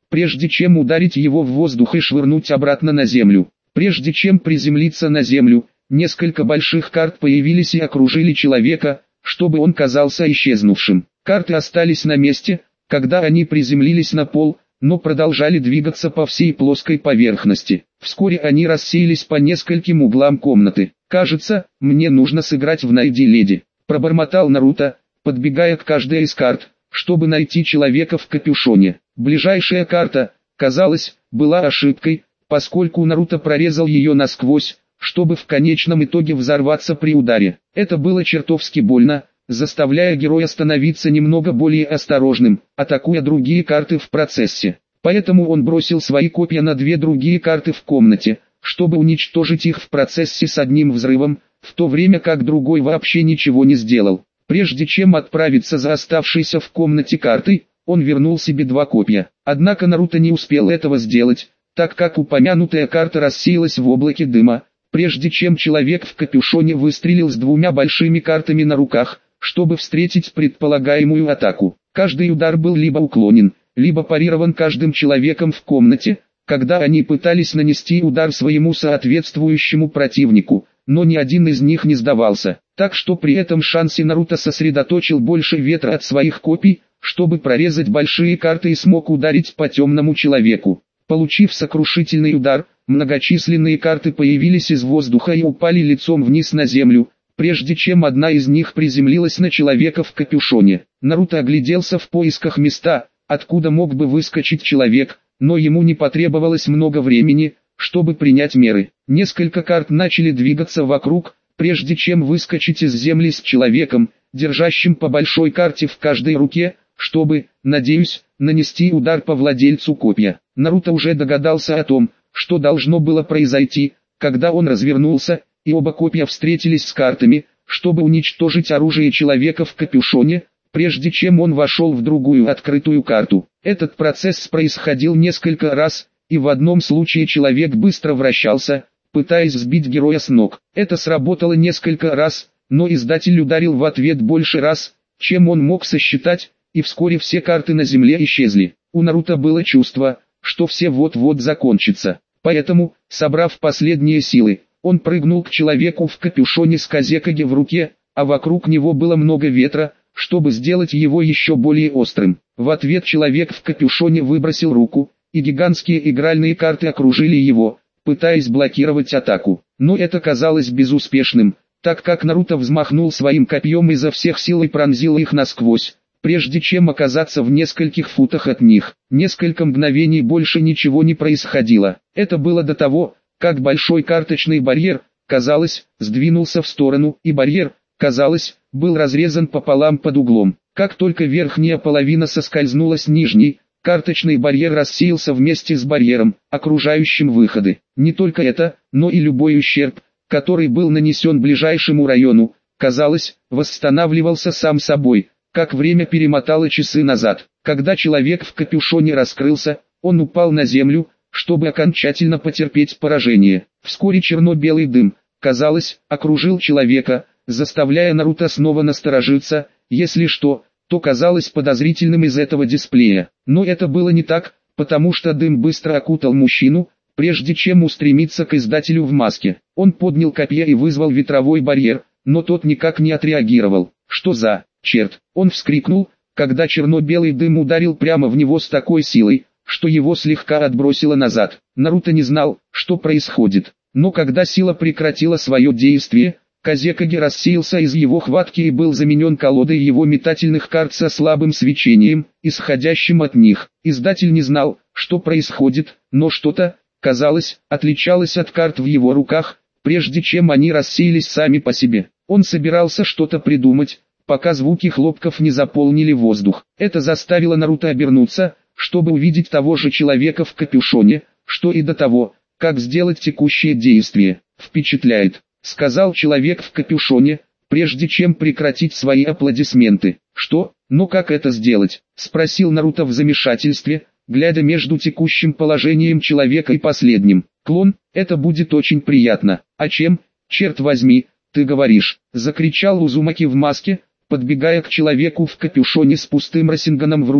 прежде чем ударить его в воздух и швырнуть обратно на землю. Прежде чем приземлиться на землю, несколько больших карт появились и окружили человека, чтобы он казался исчезнувшим. Карты остались на месте, когда они приземлились на пол, но продолжали двигаться по всей плоской поверхности. Вскоре они рассеялись по нескольким углам комнаты. «Кажется, мне нужно сыграть в «Найди леди», — пробормотал Наруто, подбегая к каждой из карт, чтобы найти человека в капюшоне. Ближайшая карта, казалось, была ошибкой, поскольку Наруто прорезал ее насквозь, чтобы в конечном итоге взорваться при ударе. Это было чертовски больно, заставляя героя становиться немного более осторожным, атакуя другие карты в процессе. Поэтому он бросил свои копья на две другие карты в комнате, чтобы уничтожить их в процессе с одним взрывом, в то время как другой вообще ничего не сделал. Прежде чем отправиться за оставшейся в комнате картой, он вернул себе два копья. Однако Наруто не успел этого сделать, так как упомянутая карта рассеялась в облаке дыма, прежде чем человек в капюшоне выстрелил с двумя большими картами на руках, чтобы встретить предполагаемую атаку. Каждый удар был либо уклонен, либо парирован каждым человеком в комнате, когда они пытались нанести удар своему соответствующему противнику, но ни один из них не сдавался. Так что при этом шансе Наруто сосредоточил больше ветра от своих копий, чтобы прорезать большие карты и смог ударить по темному человеку. Получив сокрушительный удар, многочисленные карты появились из воздуха и упали лицом вниз на землю, прежде чем одна из них приземлилась на человека в капюшоне. Наруто огляделся в поисках места, откуда мог бы выскочить человек, но ему не потребовалось много времени, чтобы принять меры. Несколько карт начали двигаться вокруг, прежде чем выскочить из земли с человеком, держащим по большой карте в каждой руке, чтобы, надеюсь, нанести удар по владельцу копья. Наруто уже догадался о том, что должно было произойти, когда он развернулся, и оба копья встретились с картами, чтобы уничтожить оружие человека в капюшоне, прежде чем он вошел в другую открытую карту. Этот процесс происходил несколько раз, и в одном случае человек быстро вращался, пытаясь сбить героя с ног. Это сработало несколько раз, но издатель ударил в ответ больше раз, чем он мог сосчитать, и вскоре все карты на земле исчезли. У Наруто было чувство, что все вот-вот закончится. Поэтому, собрав последние силы, он прыгнул к человеку в капюшоне с Казекаге в руке, а вокруг него было много ветра, чтобы сделать его еще более острым. В ответ человек в капюшоне выбросил руку, и гигантские игральные карты окружили его, пытаясь блокировать атаку. Но это казалось безуспешным, так как Наруто взмахнул своим копьем изо всех сил и пронзил их насквозь, прежде чем оказаться в нескольких футах от них. Несколько мгновений больше ничего не происходило. Это было до того, как большой карточный барьер, казалось, сдвинулся в сторону, и барьер, казалось, был разрезан пополам под углом. Как только верхняя половина соскользнула с нижней, карточный барьер рассеялся вместе с барьером, окружающим выходы. Не только это, но и любой ущерб, который был нанесен ближайшему району, казалось, восстанавливался сам собой, как время перемотало часы назад. Когда человек в капюшоне раскрылся, он упал на землю, чтобы окончательно потерпеть поражение. Вскоре черно-белый дым, казалось, окружил человека, заставляя Наруто снова насторожиться. Если что, то казалось подозрительным из этого дисплея. Но это было не так, потому что дым быстро окутал мужчину, прежде чем устремиться к издателю в маске. Он поднял копье и вызвал ветровой барьер, но тот никак не отреагировал. Что за черт? Он вскрикнул, когда черно-белый дым ударил прямо в него с такой силой, что его слегка отбросило назад. Наруто не знал, что происходит. Но когда сила прекратила свое действие, Казекаге рассеялся из его хватки и был заменен колодой его метательных карт со слабым свечением, исходящим от них. Издатель не знал, что происходит, но что-то, казалось, отличалось от карт в его руках, прежде чем они рассеялись сами по себе. Он собирался что-то придумать, пока звуки хлопков не заполнили воздух. Это заставило Наруто обернуться, чтобы увидеть того же человека в капюшоне, что и до того, как сделать текущее действие. «Впечатляет», — сказал человек в капюшоне, прежде чем прекратить свои аплодисменты. «Что? Но как это сделать?» — спросил Наруто в замешательстве, глядя между текущим положением человека и последним. «Клон, это будет очень приятно. А чем, черт возьми, ты говоришь?» — закричал Узумаки в маске, подбегая к человеку в капюшоне с пустым рассенганом в руке,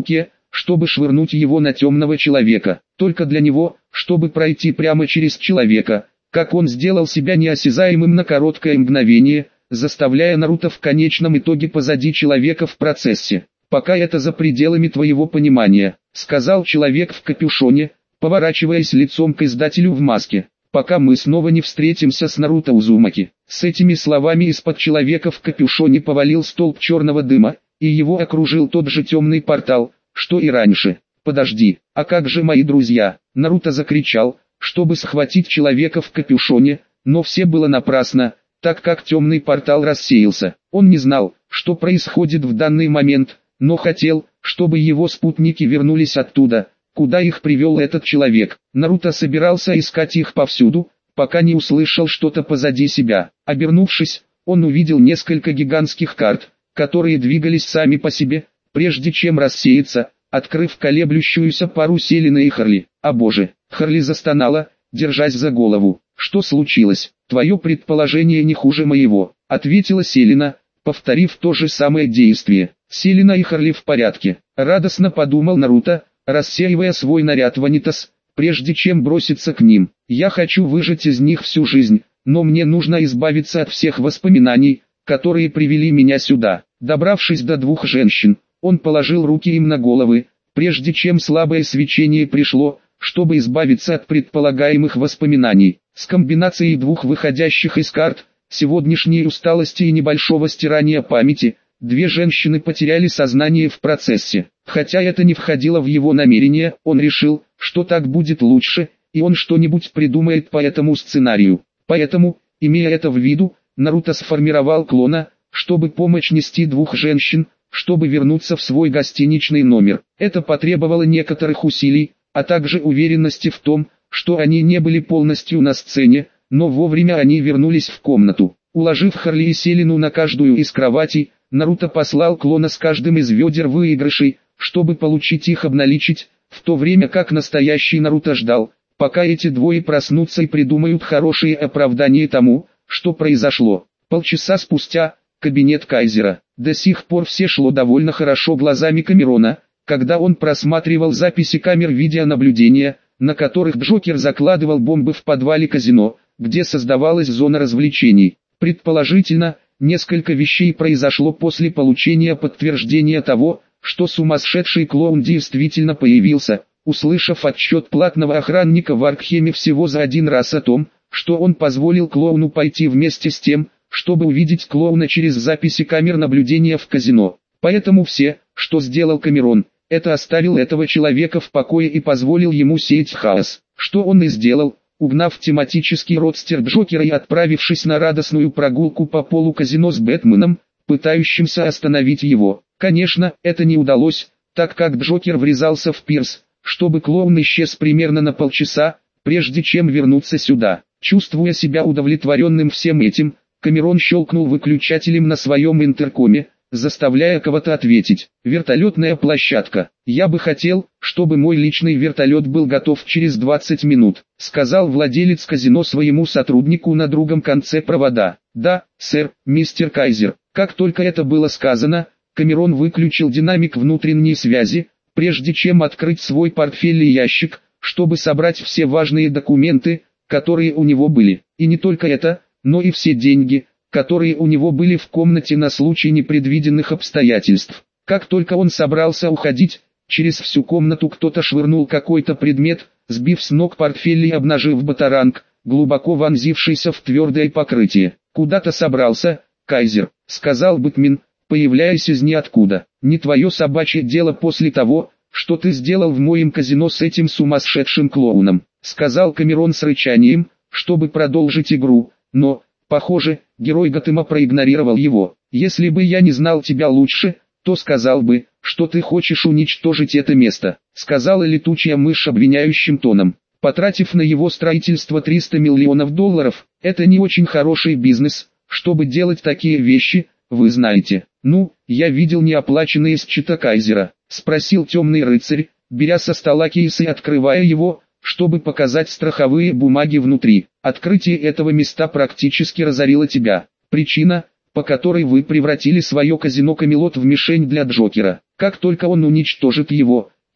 чтобы швырнуть его на темного человека. Только для него, чтобы пройти прямо через человека, как он сделал себя неосязаемым на короткое мгновение, заставляя Наруто в конечном итоге позади человека в процессе. «Пока это за пределами твоего понимания», — сказал человек в капюшоне, поворачиваясь лицом к издателю в маске. «Пока мы снова не встретимся с Наруто Узумаки». С этими словами из-под человека в капюшоне повалил столб черного дыма, и его окружил тот же темный портал, что и раньше. «Подожди, а как же мои друзья?» Наруто закричал, чтобы схватить человека в капюшоне, но все было напрасно, так как темный портал рассеялся. Он не знал, что происходит в данный момент, но хотел, чтобы его спутники вернулись оттуда, куда их привел этот человек. Наруто собирался искать их повсюду, пока не услышал что-то позади себя. Обернувшись, он увидел несколько гигантских карт, которые двигались сами по себе, прежде чем рассеяться, открыв колеблющуюся пару Селина и Харли. «О боже!» Харли застонала, держась за голову. «Что случилось? Твое предположение не хуже моего», — ответила Селина, повторив то же самое действие. «Селина и Харли в порядке», — радостно подумал Наруто, рассеивая свой наряд ванитас, прежде чем броситься к ним. «Я хочу выжать из них всю жизнь, но мне нужно избавиться от всех воспоминаний, которые привели меня сюда». Добравшись до двух женщин, он положил руки им на головы, прежде чем слабое свечение пришло, чтобы избавиться от предполагаемых воспоминаний. С комбинацией двух выходящих из карт, сегодняшней усталости и небольшого стирания памяти, две женщины потеряли сознание в процессе. Хотя это не входило в его намерение, он решил, что так будет лучше, и он что-нибудь придумает по этому сценарию. Поэтому, имея это в виду, Наруто сформировал клона, чтобы помочь нести двух женщин, чтобы вернуться в свой гостиничный номер. Это потребовало некоторых усилий, а также уверенности в том, что они не были полностью на сцене, но вовремя они вернулись в комнату. Уложив Харли и Селину на каждую из кроватей, Наруто послал клона с каждым из ведер выигрышей, чтобы получить их обналичить, в то время как настоящий Наруто ждал, пока эти двое проснутся и придумают хорошее оправдание тому, что произошло. Полчаса спустя, кабинет Кайзера. До сих пор все шло довольно хорошо глазами Камерона, когда он просматривал записи камер видеонаблюдения, на которых Джокер закладывал бомбы в подвале казино, где создавалась зона развлечений. Предположительно, несколько вещей произошло после получения подтверждения того, что сумасшедший клоун действительно появился, услышав отчет платного охранника в Аркхеме всего за один раз о том, что он позволил клоуну пойти вместе с тем, чтобы увидеть клоуна через записи камер наблюдения в казино. Поэтому все, что сделал Камерон, это оставил этого человека в покое и позволил ему сеять хаос. Что он и сделал, угнав тематический родстер Джокера и отправившись на радостную прогулку по полу казино с Бэтменом, пытающимся остановить его. Конечно, это не удалось, так как Джокер врезался в пирс, чтобы клоун исчез примерно на полчаса, прежде чем вернуться сюда. Чувствуя себя удовлетворенным всем этим, Камерон щелкнул выключателем на своем интеркоме, заставляя кого-то ответить. «Вертолетная площадка. Я бы хотел, чтобы мой личный вертолет был готов через двадцать минут», сказал владелец казино своему сотруднику на другом конце провода. «Да, сэр, мистер Кайзер». Как только это было сказано, Камерон выключил динамик внутренней связи, прежде чем открыть свой портфель и ящик, чтобы собрать все важные документы, которые у него были. И не только это, но и все деньги, которые у него были в комнате на случай непредвиденных обстоятельств. Как только он собрался уходить, через всю комнату кто-то швырнул какой-то предмет, сбив с ног портфель и обнажив батаранг, глубоко вонзившийся в твердое покрытие. «Куда-то собрался, Кайзер», — сказал Бэтмен, появляясь из ниоткуда. «Не твое собачье дело после того, что ты сделал в моем казино с этим сумасшедшим клоуном», — сказал Камерон с рычанием, чтобы продолжить игру, но, похоже, герой Готэма проигнорировал его. «Если бы я не знал тебя лучше, то сказал бы, что ты хочешь уничтожить это место», — сказала летучая мышь обвиняющим тоном. «Потратив на его строительство триста миллионов долларов, это не очень хороший бизнес, чтобы делать такие вещи, вы знаете». «Ну, я видел неоплаченные счета Кайзера», — спросил темный рыцарь, беря со стола кейс и открывая его, чтобы показать страховые бумаги внутри. «Открытие этого места практически разорило тебя. Причина, по которой вы превратили свое казино Камелот в мишень для Джокера. Как только он уничтожит его,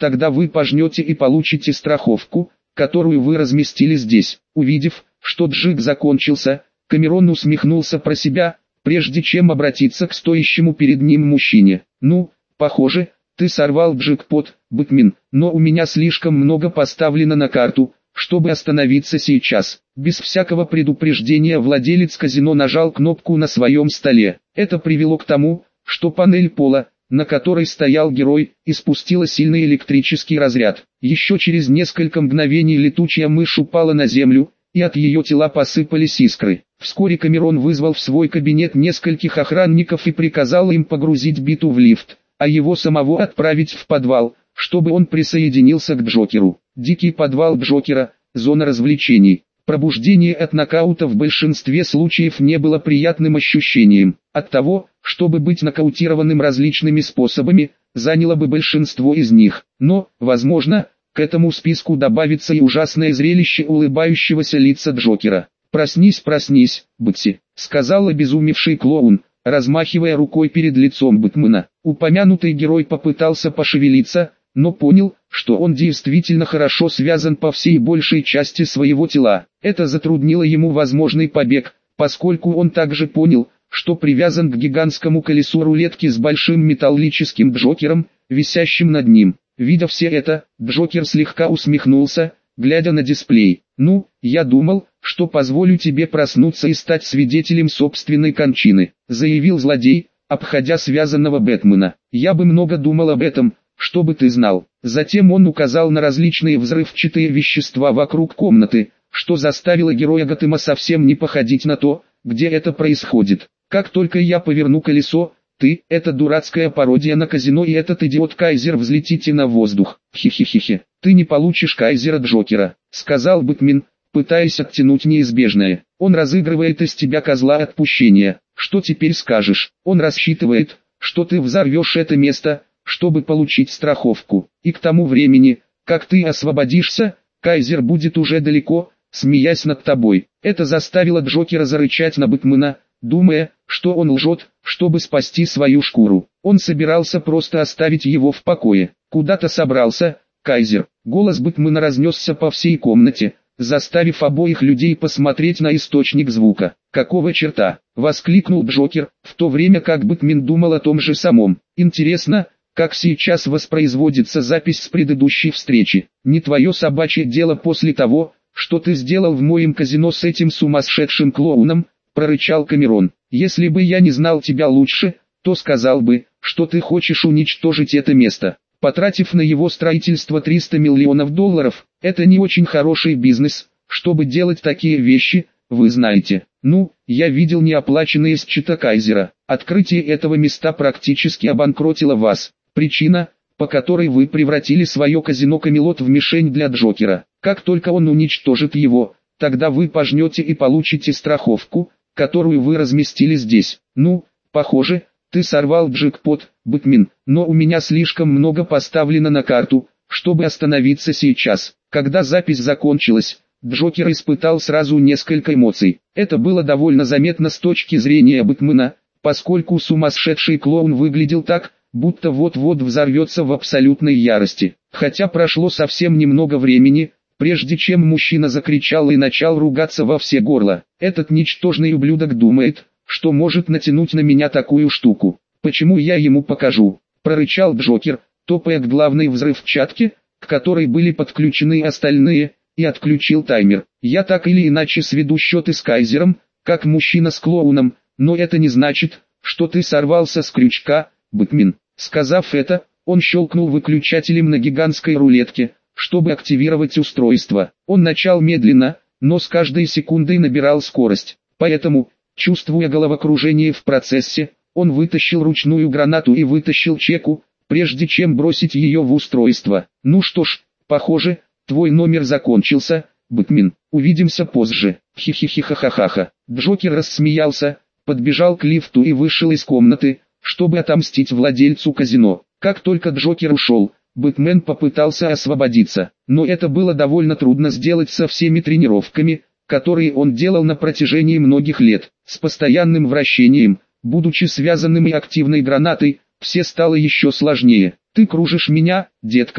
тогда вы пожнете и получите страховку, которую вы разместили здесь. Увидев, что джиг закончился, Камерон усмехнулся про себя, прежде чем обратиться к стоящему перед ним мужчине. «Ну, похоже, ты сорвал джекпот, Бэтмен, но у меня слишком много поставлено на карту, чтобы остановиться сейчас». Без всякого предупреждения владелец казино нажал кнопку на своем столе. Это привело к тому, что панель пола, на которой стоял герой, испустила сильный электрический разряд. Еще через несколько мгновений летучая мышь упала на землю, и от ее тела посыпались искры. Вскоре Камерон вызвал в свой кабинет нескольких охранников и приказал им погрузить Биту в лифт, а его самого отправить в подвал, чтобы он присоединился к Джокеру. Дикий подвал Джокера – зона развлечений. Пробуждение от нокаута в большинстве случаев не было приятным ощущением. От того, чтобы быть нокаутированным различными способами, заняло бы большинство из них. Но, возможно, к этому списку добавится и ужасное зрелище улыбающегося лица Джокера. «Проснись, проснись, Бэтси», — сказал обезумевший клоун, размахивая рукой перед лицом Бэтмена. Упомянутый герой попытался пошевелиться, но понял, что он действительно хорошо связан по всей большей части своего тела. Это затруднило ему возможный побег, поскольку он также понял, что привязан к гигантскому колесу рулетки с большим металлическим Джокером, висящим над ним. Видя все это, Джокер слегка усмехнулся, глядя на дисплей. «Ну, я думал, что позволю тебе проснуться и стать свидетелем собственной кончины», — заявил злодей, обходя связанного Бэтмена. «Я бы много думал об этом, чтобы ты знал». Затем он указал на различные взрывчатые вещества вокруг комнаты, что заставило героя Готэма совсем не походить на то, где это происходит. «Как только я поверну колесо, ты, эта дурацкая пародия на казино и этот идиот Кайзер взлетите на воздух. Хи-хи-хи-хи. Ты не получишь Кайзера Джокера», — сказал Бэтмен, пытаясь оттянуть неизбежное. «Он разыгрывает из тебя козла отпущения. Что теперь скажешь? Он рассчитывает, что ты взорвешь это место, чтобы получить страховку. И к тому времени, как ты освободишься, Кайзер будет уже далеко, смеясь над тобой». Это заставило Джокера зарычать на Бэтмена, думая, что он лжет, чтобы спасти свою шкуру. Он собирался просто оставить его в покое. «Куда-то собрался, Кайзер». Голос Бэтмена разнесся по всей комнате, заставив обоих людей посмотреть на источник звука. «Какого черта?» — воскликнул Джокер, в то время как Бэтмен думал о том же самом. «Интересно, как сейчас воспроизводится запись с предыдущей встречи. Не твое собачье дело после того, что ты сделал в моем казино с этим сумасшедшим клоуном», — прорычал Камерон. «Если бы я не знал тебя лучше, то сказал бы, что ты хочешь уничтожить это место. Потратив на его строительство триста миллионов долларов, это не очень хороший бизнес, чтобы делать такие вещи, вы знаете. Ну, я видел неоплаченные счета Кайзера. Открытие этого места практически обанкротило вас. Причина, по которой вы превратили свое казино Камелот в мишень для Джокера. Как только он уничтожит его, тогда вы пожнете и получите страховку, которую вы разместили здесь. Ну, похоже, ты сорвал джекпот, Бэтмен, но у меня слишком много поставлено на карту, чтобы остановиться сейчас». Когда запись закончилась, Джокер испытал сразу несколько эмоций. Это было довольно заметно с точки зрения Бэтмена, поскольку сумасшедший клоун выглядел так, будто вот-вот взорвется в абсолютной ярости. Хотя прошло совсем немного времени, прежде чем мужчина закричал и начал ругаться во все горло. «Этот ничтожный ублюдок думает, что может натянуть на меня такую штуку. Почему я ему покажу?» — прорычал Джокер, топая к главной взрывчатке, к которой были подключены остальные, и отключил таймер. «Я так или иначе сведу счеты с Кайзером, как мужчина с клоуном, но это не значит, что ты сорвался с крючка, Бэтмен». Сказав это, он щелкнул выключателем на гигантской рулетке, чтобы активировать устройство. Он начал медленно, но с каждой секундой набирал скорость. Поэтому, чувствуя головокружение в процессе, он вытащил ручную гранату и вытащил чеку, прежде чем бросить ее в устройство. «Ну что ж, похоже, твой номер закончился, Бэтмен. Увидимся позже». Хи-хи-хи-ха-ха-ха. Джокер рассмеялся, подбежал к лифту и вышел из комнаты, чтобы отомстить владельцу казино. Как только Джокер ушел, Бэтмен попытался освободиться, но это было довольно трудно сделать со всеми тренировками, которые он делал на протяжении многих лет. С постоянным вращением, будучи связанным и активной гранатой, все стало еще сложнее. «Ты кружишь меня, детка»,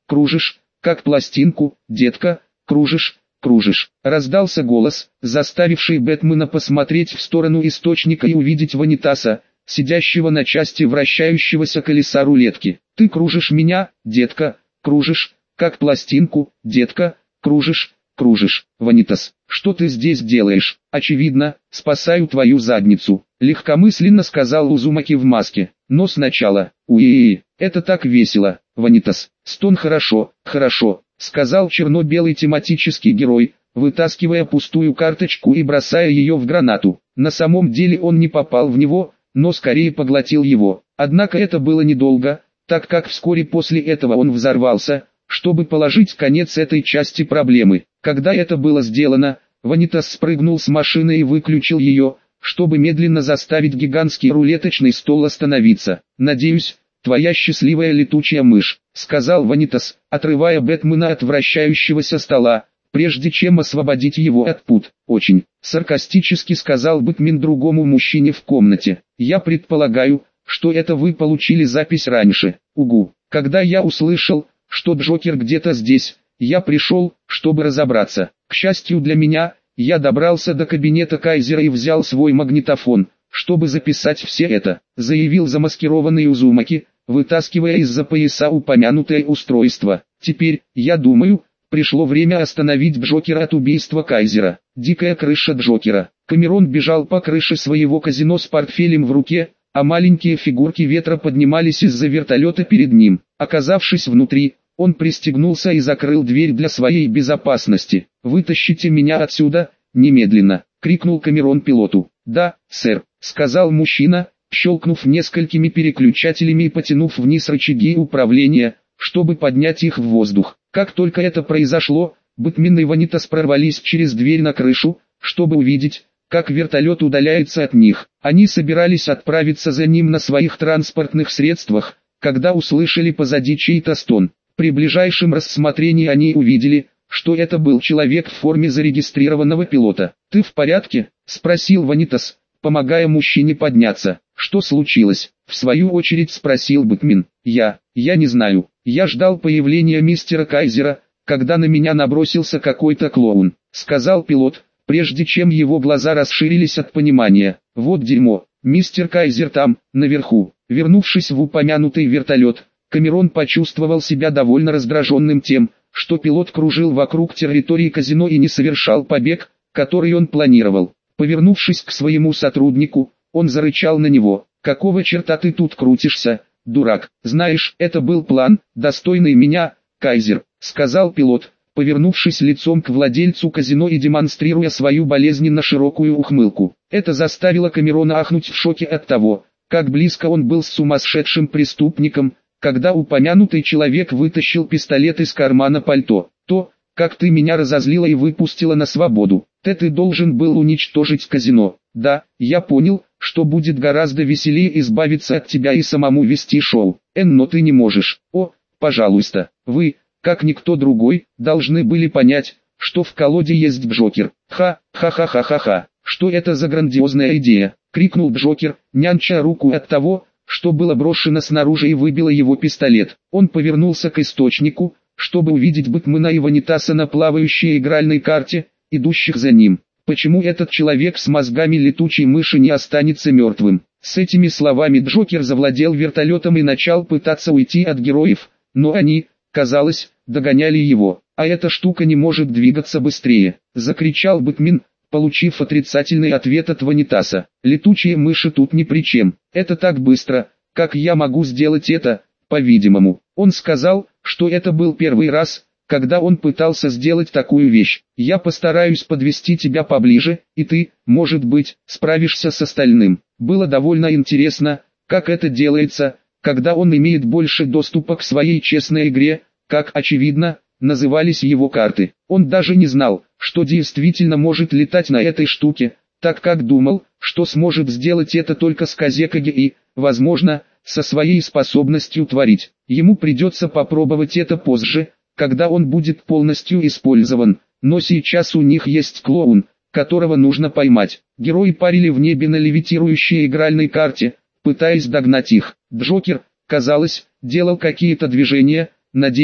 кружишь, как пластинку, детка, кружишь, кружишь. Раздался голос, заставивший Бэтмена посмотреть в сторону источника и увидеть Ванитаса, сидящего на части вращающегося колеса рулетки. Ты кружишь меня, детка, кружишь, как пластинку, детка, кружишь, кружишь. Ванитас, что ты здесь делаешь? Очевидно, спасаю твою задницу, легкомысленно сказал Узумаки в маске. Но сначала, уи, это так весело. Ванитас, стон хорошо, хорошо, сказал черно-белый тематический герой, вытаскивая пустую карточку и бросая ее в гранату. На самом деле он не попал в него, но скорее поглотил его. Однако это было недолго, так как вскоре после этого он взорвался, чтобы положить конец этой части проблемы. Когда это было сделано, Ванитас спрыгнул с машины и выключил ее, чтобы медленно заставить гигантский рулеточный стол остановиться. «Надеюсь, твоя счастливая летучая мышь», — сказал Ванитас, отрывая Бэтмена от вращающегося стола, прежде чем освободить его от пут. «Очень», — саркастически сказал Бэтмен другому мужчине в комнате. «Я предполагаю, что это вы получили запись раньше. Угу. Когда я услышал, что Джокер где-то здесь, я пришел, чтобы разобраться. К счастью для меня, я добрался до кабинета Кайзера и взял свой магнитофон, чтобы записать все это», — заявил замаскированный Узумаки, вытаскивая из-за пояса упомянутое устройство. «Теперь, я думаю, пришло время остановить Джокера от убийства Кайзера». Дикая крыша Джокера. Камерон бежал по крыше своего казино с портфелем в руке, а маленькие фигурки ветра поднимались из-за вертолета перед ним. Оказавшись внутри, он пристегнулся и закрыл дверь для своей безопасности. «Вытащите меня отсюда, немедленно!» — крикнул Камерон пилоту. «Да, сэр», — сказал мужчина, щелкнув несколькими переключателями и потянув вниз рычаги управления, чтобы поднять их в воздух. Как только это произошло, Бэтмен и Ванитас прорвались через дверь на крышу, чтобы увидеть, как вертолет удаляется от них. Они собирались отправиться за ним на своих транспортных средствах, когда услышали позади чей-то стон. При ближайшем рассмотрении они увидели, что это был человек в форме зарегистрированного пилота. «Ты в порядке?» — спросил Ванитас, помогая мужчине подняться. «Что случилось?» — в свою очередь спросил Бэтмен. «Я, я не знаю. Я ждал появления мистера Кайзера, когда на меня набросился какой-то клоун», — сказал пилот, прежде чем его глаза расширились от понимания. «Вот дерьмо, мистер Кайзер там, наверху». Вернувшись в упомянутый вертолет, Камерон почувствовал себя довольно раздраженным тем, что пилот кружил вокруг территории казино и не совершал побег, который он планировал. Повернувшись к своему сотруднику, он зарычал на него. «Какого черта ты тут крутишься, дурак? Знаешь, это был план, достойный меня, Кайзер», — сказал пилот, повернувшись лицом к владельцу казино и демонстрируя свою болезненно широкую ухмылку. Это заставило Камерона ахнуть в шоке от того, как близко он был с сумасшедшим преступником, когда упомянутый человек вытащил пистолет из кармана пальто. «То, как ты меня разозлила и выпустила на свободу. Ты ты должен был уничтожить казино. Да, я понял, что будет гораздо веселее избавиться от тебя и самому вести шоу. Эн, но ты не можешь. О, пожалуйста, вы, как никто другой, должны были понять, что в колоде есть Джокер. Ха-ха-ха-ха-ха-ха. Что это за грандиозная идея?» — крикнул Джокер, нянча руку от того, что было брошено снаружи и выбило его пистолет. Он повернулся к источнику, чтобы увидеть Бэтмена и Ванитаса на плавающей игральной карте, идущих за ним. «Почему этот человек с мозгами летучей мыши не останется мертвым?» С этими словами Джокер завладел вертолетом и начал пытаться уйти от героев, но они, казалось, догоняли его. «А эта штука не может двигаться быстрее!» — закричал Бэтмен, получив отрицательный ответ от Ванитаса. «Летучие мыши тут ни при чем. Это так быстро, как я могу сделать это, по-видимому». Он сказал, что это был первый раз, когда он пытался сделать такую вещь. «Я постараюсь подвести тебя поближе, и ты, может быть, справишься с остальным». Было довольно интересно, как это делается, когда он имеет больше доступа к своей честной игре, как очевидно, назывались его карты. Он даже не знал, что действительно может летать на этой штуке, так как думал, что сможет сделать это только с Казекаги и, возможно, со своей способностью творить. Ему придется попробовать это позже, когда он будет полностью использован, но сейчас у них есть клоун, которого нужно поймать. Герои парили в небе на левитирующей игральной карте, пытаясь догнать их. Джокер, казалось, делал какие-то движения, надеясь,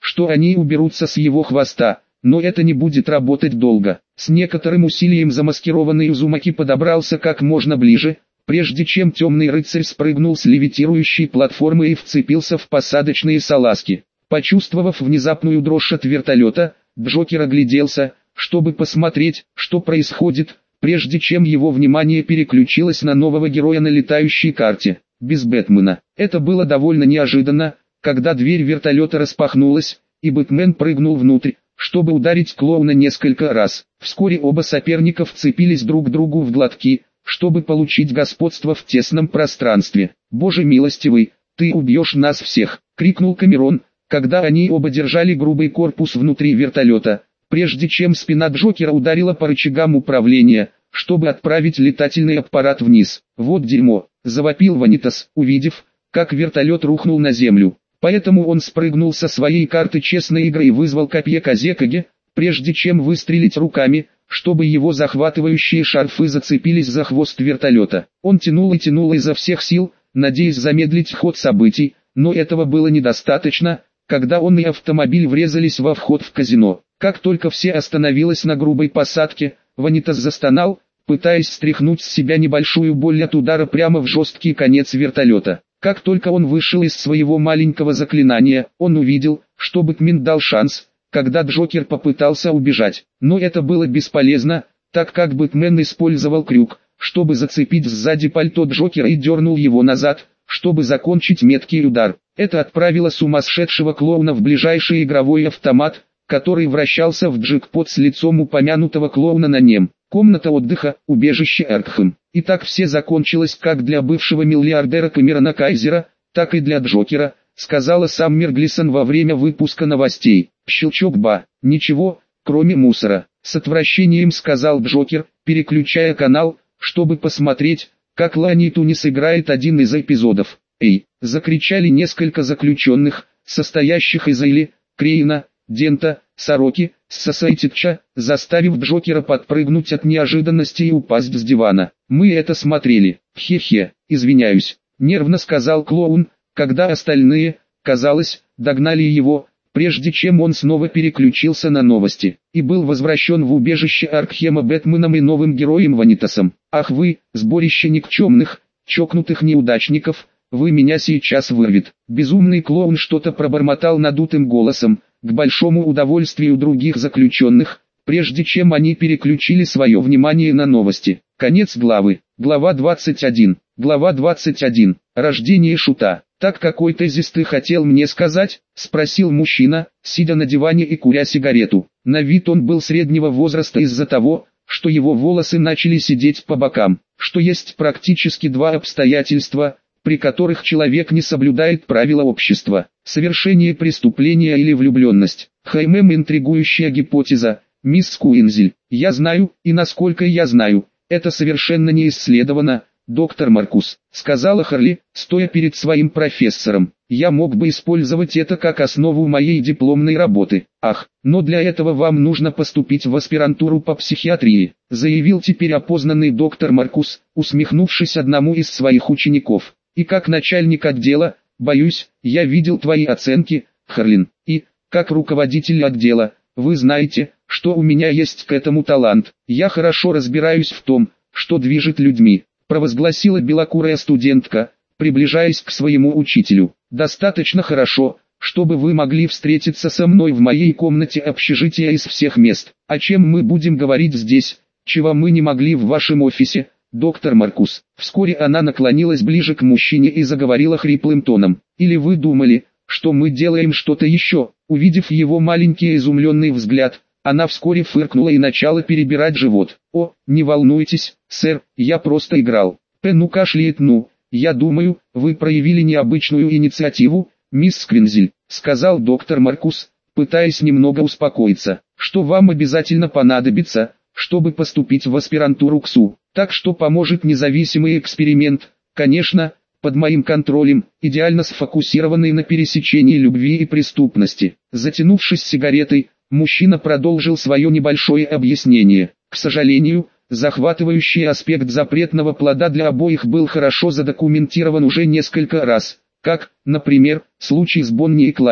что они уберутся с его хвоста, но это не будет работать долго. С некоторым усилием замаскированный Узумаки подобрался как можно ближе, прежде чем темный рыцарь спрыгнул с левитирующей платформы и вцепился в посадочные салазки. Почувствовав внезапную дрожь от вертолета, Джокер огляделся, чтобы посмотреть, что происходит, прежде чем его внимание переключилось на нового героя на летающей карте. Без Бэтмена. Это было довольно неожиданно, когда дверь вертолета распахнулась, и Бэтмен прыгнул внутрь, чтобы ударить клоуна несколько раз. Вскоре оба соперника вцепились друг другу в глотки, чтобы получить господство в тесном пространстве. «Боже милостивый, ты убьешь нас всех!» — крикнул Камерон, когда они оба держали грубый корпус внутри вертолета, прежде чем спина Джокера ударила по рычагам управления, чтобы отправить летательный аппарат вниз. «Вот дерьмо!» — завопил Ванитас, увидев, как вертолет рухнул на землю. Поэтому он спрыгнул со своей карты честной игры и вызвал копье Казекаге, прежде чем выстрелить руками, чтобы его захватывающие шарфы зацепились за хвост вертолета. Он тянул и тянул изо всех сил, надеясь замедлить ход событий, но этого было недостаточно, когда он и автомобиль врезались во вход в казино. Как только все остановилось на грубой посадке, Ванитас застонал, пытаясь стряхнуть с себя небольшую боль от удара прямо в жесткий конец вертолета. Как только он вышел из своего маленького заклинания, он увидел, что Бэтмен дал шанс, когда Джокер попытался убежать. Но это было бесполезно, так как Бэтмен использовал крюк, чтобы зацепить сзади пальто Джокера и дернул его назад, чтобы закончить меткий удар. Это отправило сумасшедшего клоуна в ближайший игровой автомат, который вращался в джекпот с лицом упомянутого клоуна на нем. Комната отдыха, убежище Аркхэм. И так все закончилось как для бывшего миллиардера Камерона Кайзера, так и для Джокера, сказала Саммер Глисон во время выпуска новостей. Щелчок ба, ничего, кроме мусора. С отвращением сказал Джокер, переключая канал, чтобы посмотреть, как Лани Тунис играет один из эпизодов. «Эй!» — закричали несколько заключенных, состоящих из Эйли, Крейна, Дента, Сороки, Сосайтича, заставив Джокера подпрыгнуть от неожиданности и упасть с дивана. «Мы это смотрели. Хе-хе, извиняюсь», — нервно сказал клоун, когда остальные, казалось, догнали его, прежде чем он снова переключился на новости, и был возвращен в убежище Аркхема Бэтменом и новым героем Ванитасом. «Ах вы, сборище никчемных, чокнутых неудачников, вы меня сейчас вырвет». Безумный клоун что-то пробормотал надутым голосом, к большому удовольствию других заключенных, прежде чем они переключили свое внимание на новости. Конец главы. Глава двадцать один. Глава двадцать один. Рождение Шута. «Так какой тезис ты хотел мне сказать?» — спросил мужчина, сидя на диване и куря сигарету. На вид он был среднего возраста из-за того, что его волосы начали сидеть по бокам, что есть практически два обстоятельства, при которых человек не соблюдает правила общества: совершение преступления или влюбленность. Хаймем, интригующая гипотеза, мисс Куинзель. «Я знаю, и насколько я знаю, это совершенно не исследовано, доктор Маркус», — сказала Харли, стоя перед своим профессором. «Я мог бы использовать это как основу моей дипломной работы. Ах, но для этого вам нужно поступить в аспирантуру по психиатрии», — заявил теперь опознанный доктор Маркус, усмехнувшись одному из своих учеников. «И как начальник отдела, боюсь, я видел твои оценки, Харлин, и, как руководитель отдела, вы знаете, что у меня есть к этому талант. Я хорошо разбираюсь в том, что движет людьми», — провозгласила белокурая студентка, приближаясь к своему учителю. «Достаточно хорошо, чтобы вы могли встретиться со мной в моей комнате общежития из всех мест. О чем мы будем говорить здесь, чего мы не могли в вашем офисе, доктор Маркус?» Вскоре она наклонилась ближе к мужчине и заговорила хриплым тоном. «Или вы думали, что мы делаем что-то еще?» Увидев его маленький изумленный взгляд, она вскоре фыркнула и начала перебирать живот. «О, не волнуйтесь, сэр, я просто играл». Пену кашляет. «Ну, я думаю, вы проявили необычную инициативу, мисс Сквинзель», — сказал доктор Маркус, пытаясь немного успокоиться. «Что вам обязательно понадобится, чтобы поступить в аспирантуру КСУ, так что поможет независимый эксперимент, конечно, под моим контролем, идеально сфокусированный на пересечении любви и преступности». Затянувшись сигаретой, мужчина продолжил свое небольшое объяснение. К сожалению, захватывающий аспект запретного плода для обоих был хорошо задокументирован уже несколько раз, как, например, случай с Бонни и Клайдом.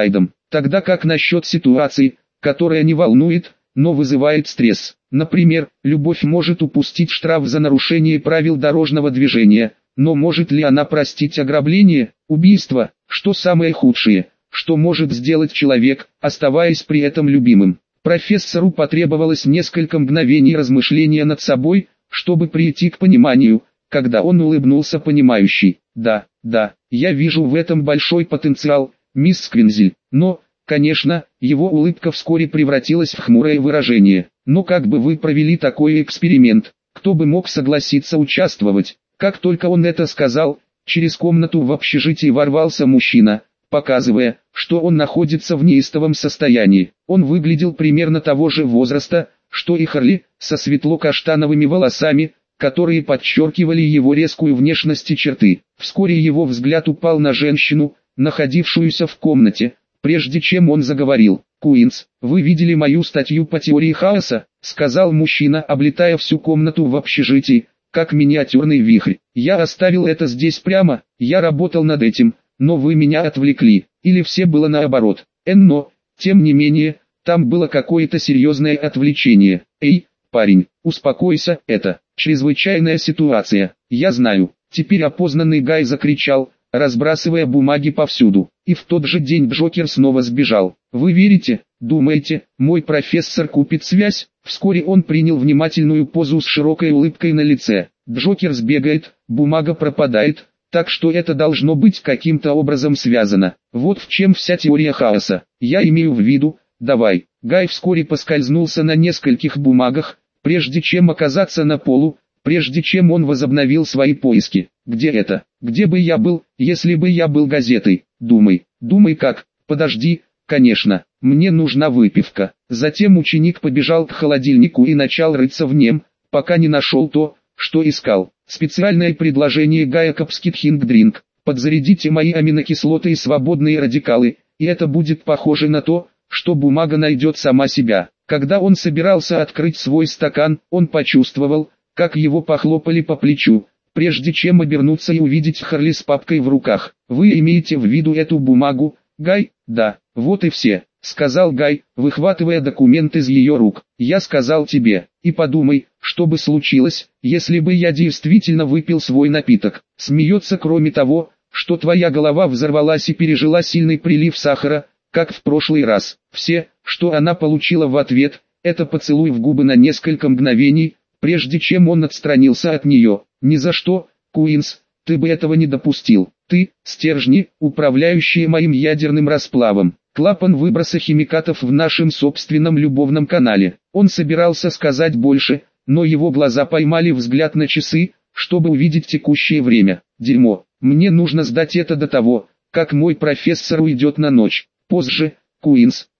Тогда как насчет ситуации, которая не волнует, но вызывает стресс? Например, любовь может упустить штраф за нарушение правил дорожного движения, но может ли она простить ограбление, убийство, что самое худшее, что может сделать человек, оставаясь при этом любимым? Профессору потребовалось несколько мгновений размышления над собой, чтобы прийти к пониманию, когда он улыбнулся понимающий. «Да, да, я вижу в этом большой потенциал, мисс Сквинзель». Но, конечно, его улыбка вскоре превратилась в хмурое выражение. «Но как бы вы провели такой эксперимент? Кто бы мог согласиться участвовать?» Как только он это сказал, через комнату в общежитии ворвался мужчина, показывая, что он находится в неистовом состоянии. Он выглядел примерно того же возраста, что и Харли, со светло-каштановыми волосами, которые подчеркивали его резкую внешность и черты. Вскоре его взгляд упал на женщину, находившуюся в комнате, прежде чем он заговорил. «Куинс, вы видели мою статью по теории хаоса?» — сказал мужчина, облетая всю комнату в общежитии, как миниатюрный вихрь. «Я оставил это здесь прямо, я работал над этим, но вы меня отвлекли, или все было наоборот. Эн, но, тем не менее, там было какое-то серьезное отвлечение. Эй, парень, успокойся, это чрезвычайная ситуация, я знаю». Теперь опознанный Гай закричал, разбрасывая бумаги повсюду. И в тот же день Джокер снова сбежал. «Вы верите? Думаете, мой профессор купит связь?» Вскоре он принял внимательную позу с широкой улыбкой на лице. Джокер сбегает, бумага пропадает, так что это должно быть каким-то образом связано. Вот в чем вся теория хаоса. Я имею в виду, давай. Гай вскоре поскользнулся на нескольких бумагах, прежде чем оказаться на полу, прежде чем он возобновил свои поиски. Где это? Где бы я был, если бы я был газетой? Думай, думай как, подожди, конечно, мне нужна выпивка. Затем ученик побежал к холодильнику и начал рыться в нем, пока не нашел то, что искал. Специальное предложение Гая Капскит-Хинг-Дринк. Подзарядите мои аминокислоты и свободные радикалы, и это будет похоже на то, что бумага найдет сама себя. Когда он собирался открыть свой стакан, он почувствовал, как его похлопали по плечу, прежде чем обернуться и увидеть Харли с папкой в руках. «Вы имеете в виду эту бумагу, Гай?» «Да, вот и все», — сказал Гай, выхватывая документ из ее рук. «Я сказал тебе, и подумай, что бы случилось, если бы я действительно выпил свой напиток». Смеется. «Кроме того, что твоя голова взорвалась и пережила сильный прилив сахара, как в прошлый раз. Все, что она получила в ответ, это поцелуй в губы на несколько мгновений, прежде чем он отстранился от нее. Ни за что, Куинс, ты бы этого не допустил. Ты, стержни, управляющие моим ядерным расплавом, клапан выброса химикатов в нашем собственном любовном канале». Он собирался сказать больше, но его глаза поймали взгляд на часы, чтобы увидеть текущее время. «Дерьмо, мне нужно сдать это до того, как мой профессор уйдет на ночь. Позже, Куинс,